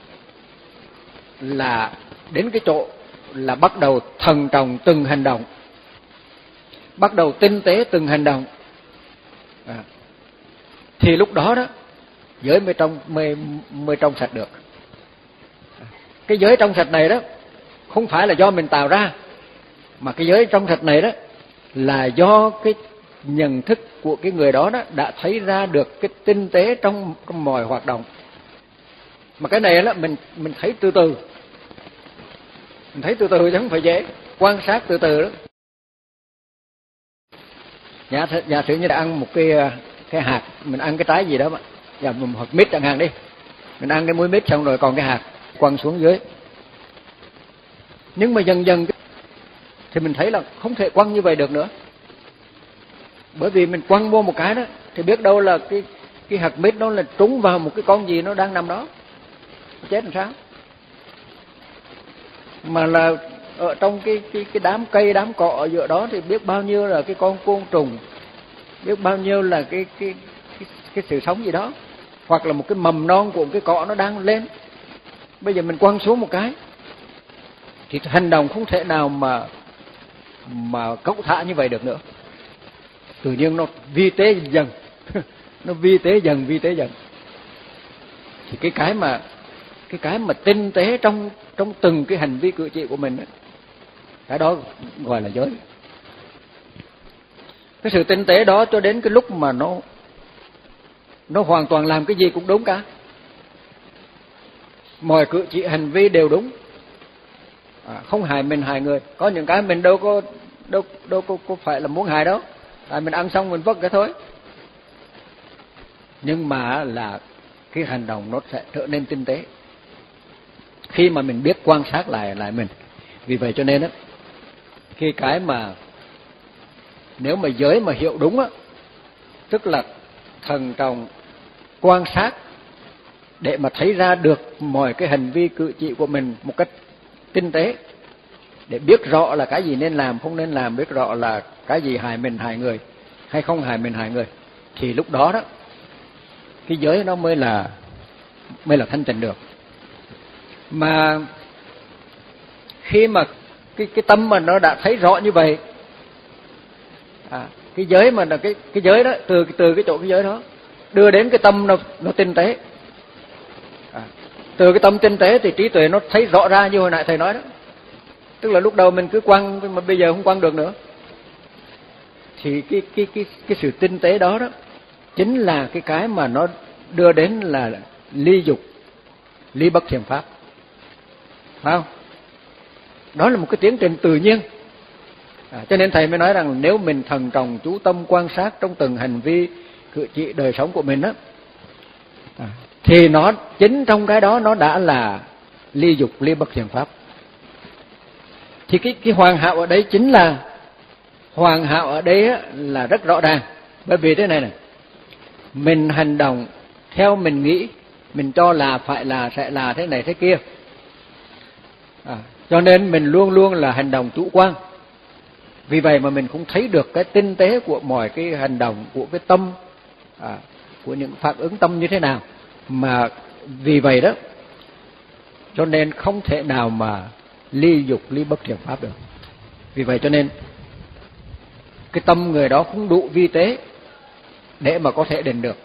là đến cái chỗ là bắt đầu thận trọng từng hành động, bắt đầu tinh tế từng hành động, à, thì lúc đó đó giới mới trong mới mới trong sạch được. Cái giới trong sạch này đó không phải là do mình tạo ra, mà cái giới trong sạch này đó là do cái nhận thức của cái người đó, đó đã thấy ra được cái tinh tế trong, trong mọi hoạt động. Mà cái này đó mình mình thấy từ từ, mình thấy từ từ chứ không phải dễ, quan sát từ từ đó. Giả, giả sử như là ăn một cái cái hạt, mình ăn cái trái gì đó mà, giả một hạt mít chẳng hạn đi, mình ăn cái muối mít xong rồi còn cái hạt quăng xuống dưới. Nhưng mà dần dần thì mình thấy là không thể quăng như vậy được nữa, bởi vì mình quăng vô một cái đó thì biết đâu là cái cái hạt mít đó là trúng vào một cái con gì nó đang nằm đó, chết làm sao? Mà là ở trong cái cái cái đám cây đám cỏ ở giữa đó thì biết bao nhiêu là cái con côn trùng, biết bao nhiêu là cái cái cái, cái sự sống gì đó, hoặc là một cái mầm non của một cái cỏ nó đang lên. Bây giờ mình quăng xuống một cái thì hành động không thể nào mà mà cẩu thả như vậy được nữa. Tự nhiên nó vi tế dần, nó vi tế dần, vi tế dần. Thì cái cái mà cái cái mà tinh tế trong trong từng cái hành vi cử chỉ của mình ấy, cái đó gọi là giới. Cái sự tinh tế đó cho đến cái lúc mà nó nó hoàn toàn làm cái gì cũng đúng cả, mọi cử chỉ hành vi đều đúng, à, không hại mình hại người. Có những cái mình đâu có đâu đâu có, có phải là muốn hại đâu, tại mình ăn xong mình vất cái thôi. Nhưng mà là cái hành động nó sẽ trở nên tinh tế khi mà mình biết quan sát lại lại mình. Vì vậy cho nên á, khi cái mà nếu mà giới mà hiểu đúng á, tức là thận trọng quan sát để mà thấy ra được mọi cái hành vi cử chỉ của mình một cách tinh tế, để biết rõ là cái gì nên làm không nên làm, biết rõ là cái gì hại mình hại người hay không hại mình hại người, thì lúc đó đó cái giới nó mới là mới là thanh tịnh được. Mà khi mà cái cái tâm mà nó đã thấy rõ như vậy, à, cái giới mà là cái cái giới đó, từ từ cái chỗ cái giới đó đưa đến cái tâm nó nó tinh tế, à, từ cái tâm tinh tế thì trí tuệ nó thấy rõ ra như hồi nãy thầy nói đó. Tức là lúc đầu mình cứ quăng mà bây giờ không quăng được nữa, thì cái cái cái cái sự tinh tế đó đó chính là cái cái mà nó đưa đến là ly dục, ly bất thiện pháp, phải không? Đó là một cái tiến trình tự nhiên. À, cho nên thầy mới nói rằng nếu mình thận trọng chú tâm quan sát trong từng hành vi cử chỉ đời sống của mình á, à, thì nó chính trong cái đó nó đã là ly dục, ly bất thiện pháp. Thì cái cái hoàn hảo ở đây chính là hoàn hảo ở đây á, là rất rõ ràng. Bởi vì thế này này, mình hành động theo mình nghĩ, mình cho là phải là sẽ là thế này thế kia, à, cho nên mình luôn luôn là hành động chủ quan. Vì vậy mà mình cũng thấy được cái tinh tế của mọi cái hành động, của cái tâm, à, của những phản ứng tâm như thế nào. Mà vì vậy đó, cho nên không thể nào mà ly dục ly bất thiện pháp được. Vì vậy cho nên cái tâm người đó không đủ vi tế để mà có thể định được.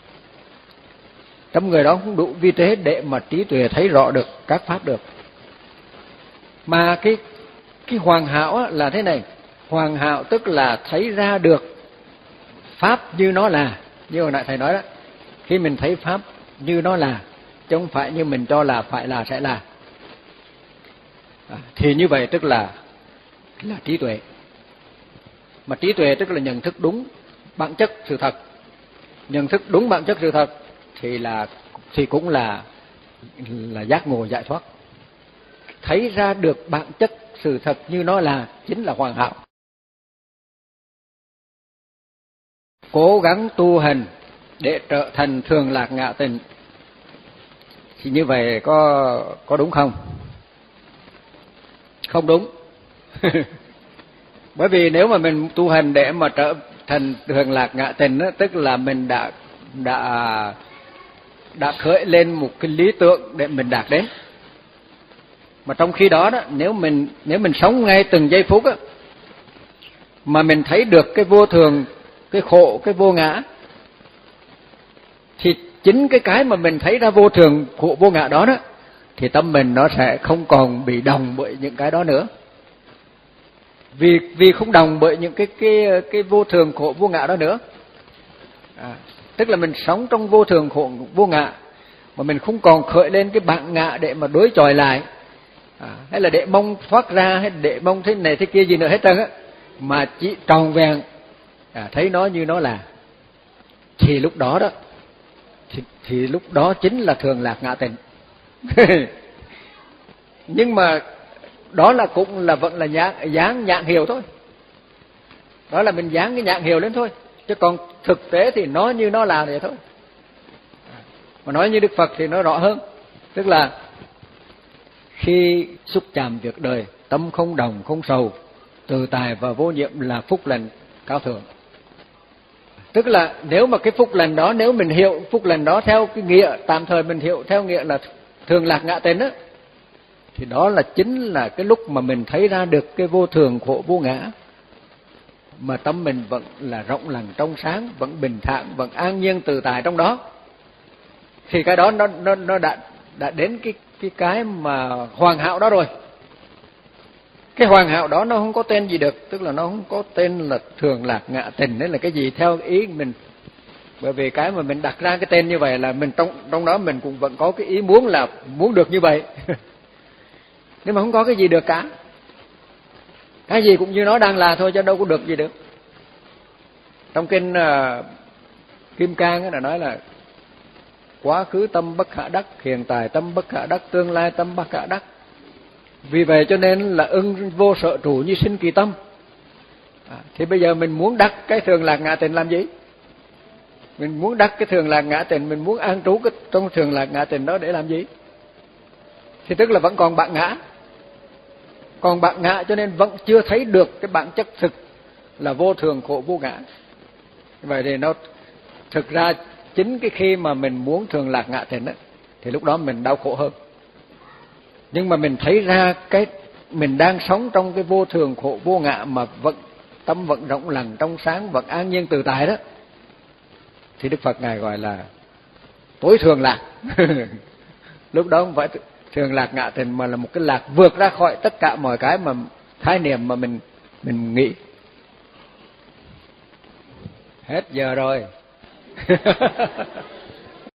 Tâm người đó không đủ vi tế để mà trí tuệ thấy rõ được các pháp được. Mà cái cái hoàn hảo là thế này, hoàn hảo tức là thấy ra được pháp như nó là, như hồi nãy thầy nói đó, khi mình thấy pháp như nó là, chứ không phải như mình cho là phải là sẽ là, à, thì như vậy tức là là trí tuệ. Mà trí tuệ tức là nhận thức đúng bản chất sự thật. Nhận thức đúng bản chất sự thật thì là thì cũng là là giác ngộ giải thoát. Thấy ra được bản chất sự thật như nó là chính là hoàn hảo. Cố gắng tu hành để trở thành thường lạc ngạ tịnh, thì như vậy có có đúng không? Không đúng. Bởi vì nếu mà mình tu hành để mà trở thành thường lạc ngạ tịnh đó, tức là mình đã đã đã khởi lên một cái lý tưởng để mình đạt đến. Mà trong khi đó đó, nếu mình nếu mình sống ngay từng giây phút á, mà mình thấy được cái vô thường, cái khổ, cái vô ngã, thì chính cái cái mà mình thấy ra vô thường, khổ, vô ngã đó đó, thì tâm mình nó sẽ không còn bị đồng bởi những cái đó nữa. Vì vì không đồng bởi những cái cái cái vô thường, khổ, vô ngã đó nữa. À, tức là mình sống trong vô thường, khổ, vô ngã, mà mình không còn khởi lên cái bản ngã để mà đối chọi lại, à, hay là để mong thoát ra, hay để mong thế này thế kia gì nữa hết trơn á, mà chỉ tròn vẹn à, thấy nó như nó là, thì lúc đó đó thì, thì lúc đó chính là thường lạc ngạ tịnh. Nhưng mà đó là cũng là vẫn là dáng, dáng nhãn hiệu thôi. Đó là mình dán cái nhãn hiệu lên thôi, chứ còn thực tế thì nó như nó là vậy thôi. Mà nói như Đức Phật thì nó rõ hơn, tức là khi xúc chạm việc đời, tâm không đồng không sầu, tự tại và vô nhiệm là phúc lành cao thượng. Tức là nếu mà cái phúc lành đó, nếu mình hiểu phúc lành đó theo cái nghĩa tạm thời, mình hiểu theo nghĩa là thường lạc ngạ tịnh á, thì đó là chính là cái lúc mà mình thấy ra được cái vô thường, khổ, vô ngã, mà tâm mình vẫn là rộng lặng trong sáng, vẫn bình thản, vẫn an nhiên tự tại trong đó. Thì cái đó nó nó nó đã đã đến cái cái cái mà hoàn hảo đó rồi. Cái hoàn hảo đó nó không có tên gì được, tức là nó không có tên là thường lạc ngạ tịnh, đấy là cái gì theo ý mình. Bởi vì cái mà mình đặt ra cái tên như vậy là mình trong trong đó mình cũng vẫn có cái ý muốn là muốn được như vậy. Nhưng mà không có cái gì được cả. Cái gì cũng như nó đang là thôi, chứ đâu có được gì được. Trong kinh uh, Kim Cang là nói là quá khứ tâm bất khả đắc, hiện tại tâm bất khả đắc, tương lai tâm bất khả đắc. Vì vậy cho nên là ưng vô sở trụ như sinh kỳ tâm. À, thì bây giờ mình muốn đắc cái thường lạc ngạ tịnh làm gì? Mình muốn đắc cái thường lạc ngạ tịnh, mình muốn an trú cái trong thường lạc ngạ tịnh đó để làm gì? Thì tức là vẫn còn bản ngã. Còn bản ngã cho nên vẫn chưa thấy được cái bản chất thực là vô thường, khổ, vô ngã. Vậy thì nó thực ra chính cái khi mà mình muốn thường lạc ngạ tịnh á, thì lúc đó mình đau khổ hơn. Nhưng mà mình thấy ra cái mình đang sống trong cái vô thường, khổ, vô ngã mà vẫn tâm vẫn rộng lặng trong sáng, vẫn an nhiên tự tại đó, thì Đức Phật Ngài gọi là tối thường lạc. Lúc đó không phải thường lạc ngạ tịnh, mà là một cái lạc vượt ra khỏi tất cả mọi cái mà khái niệm mà mình mình nghĩ. Hết giờ rồi.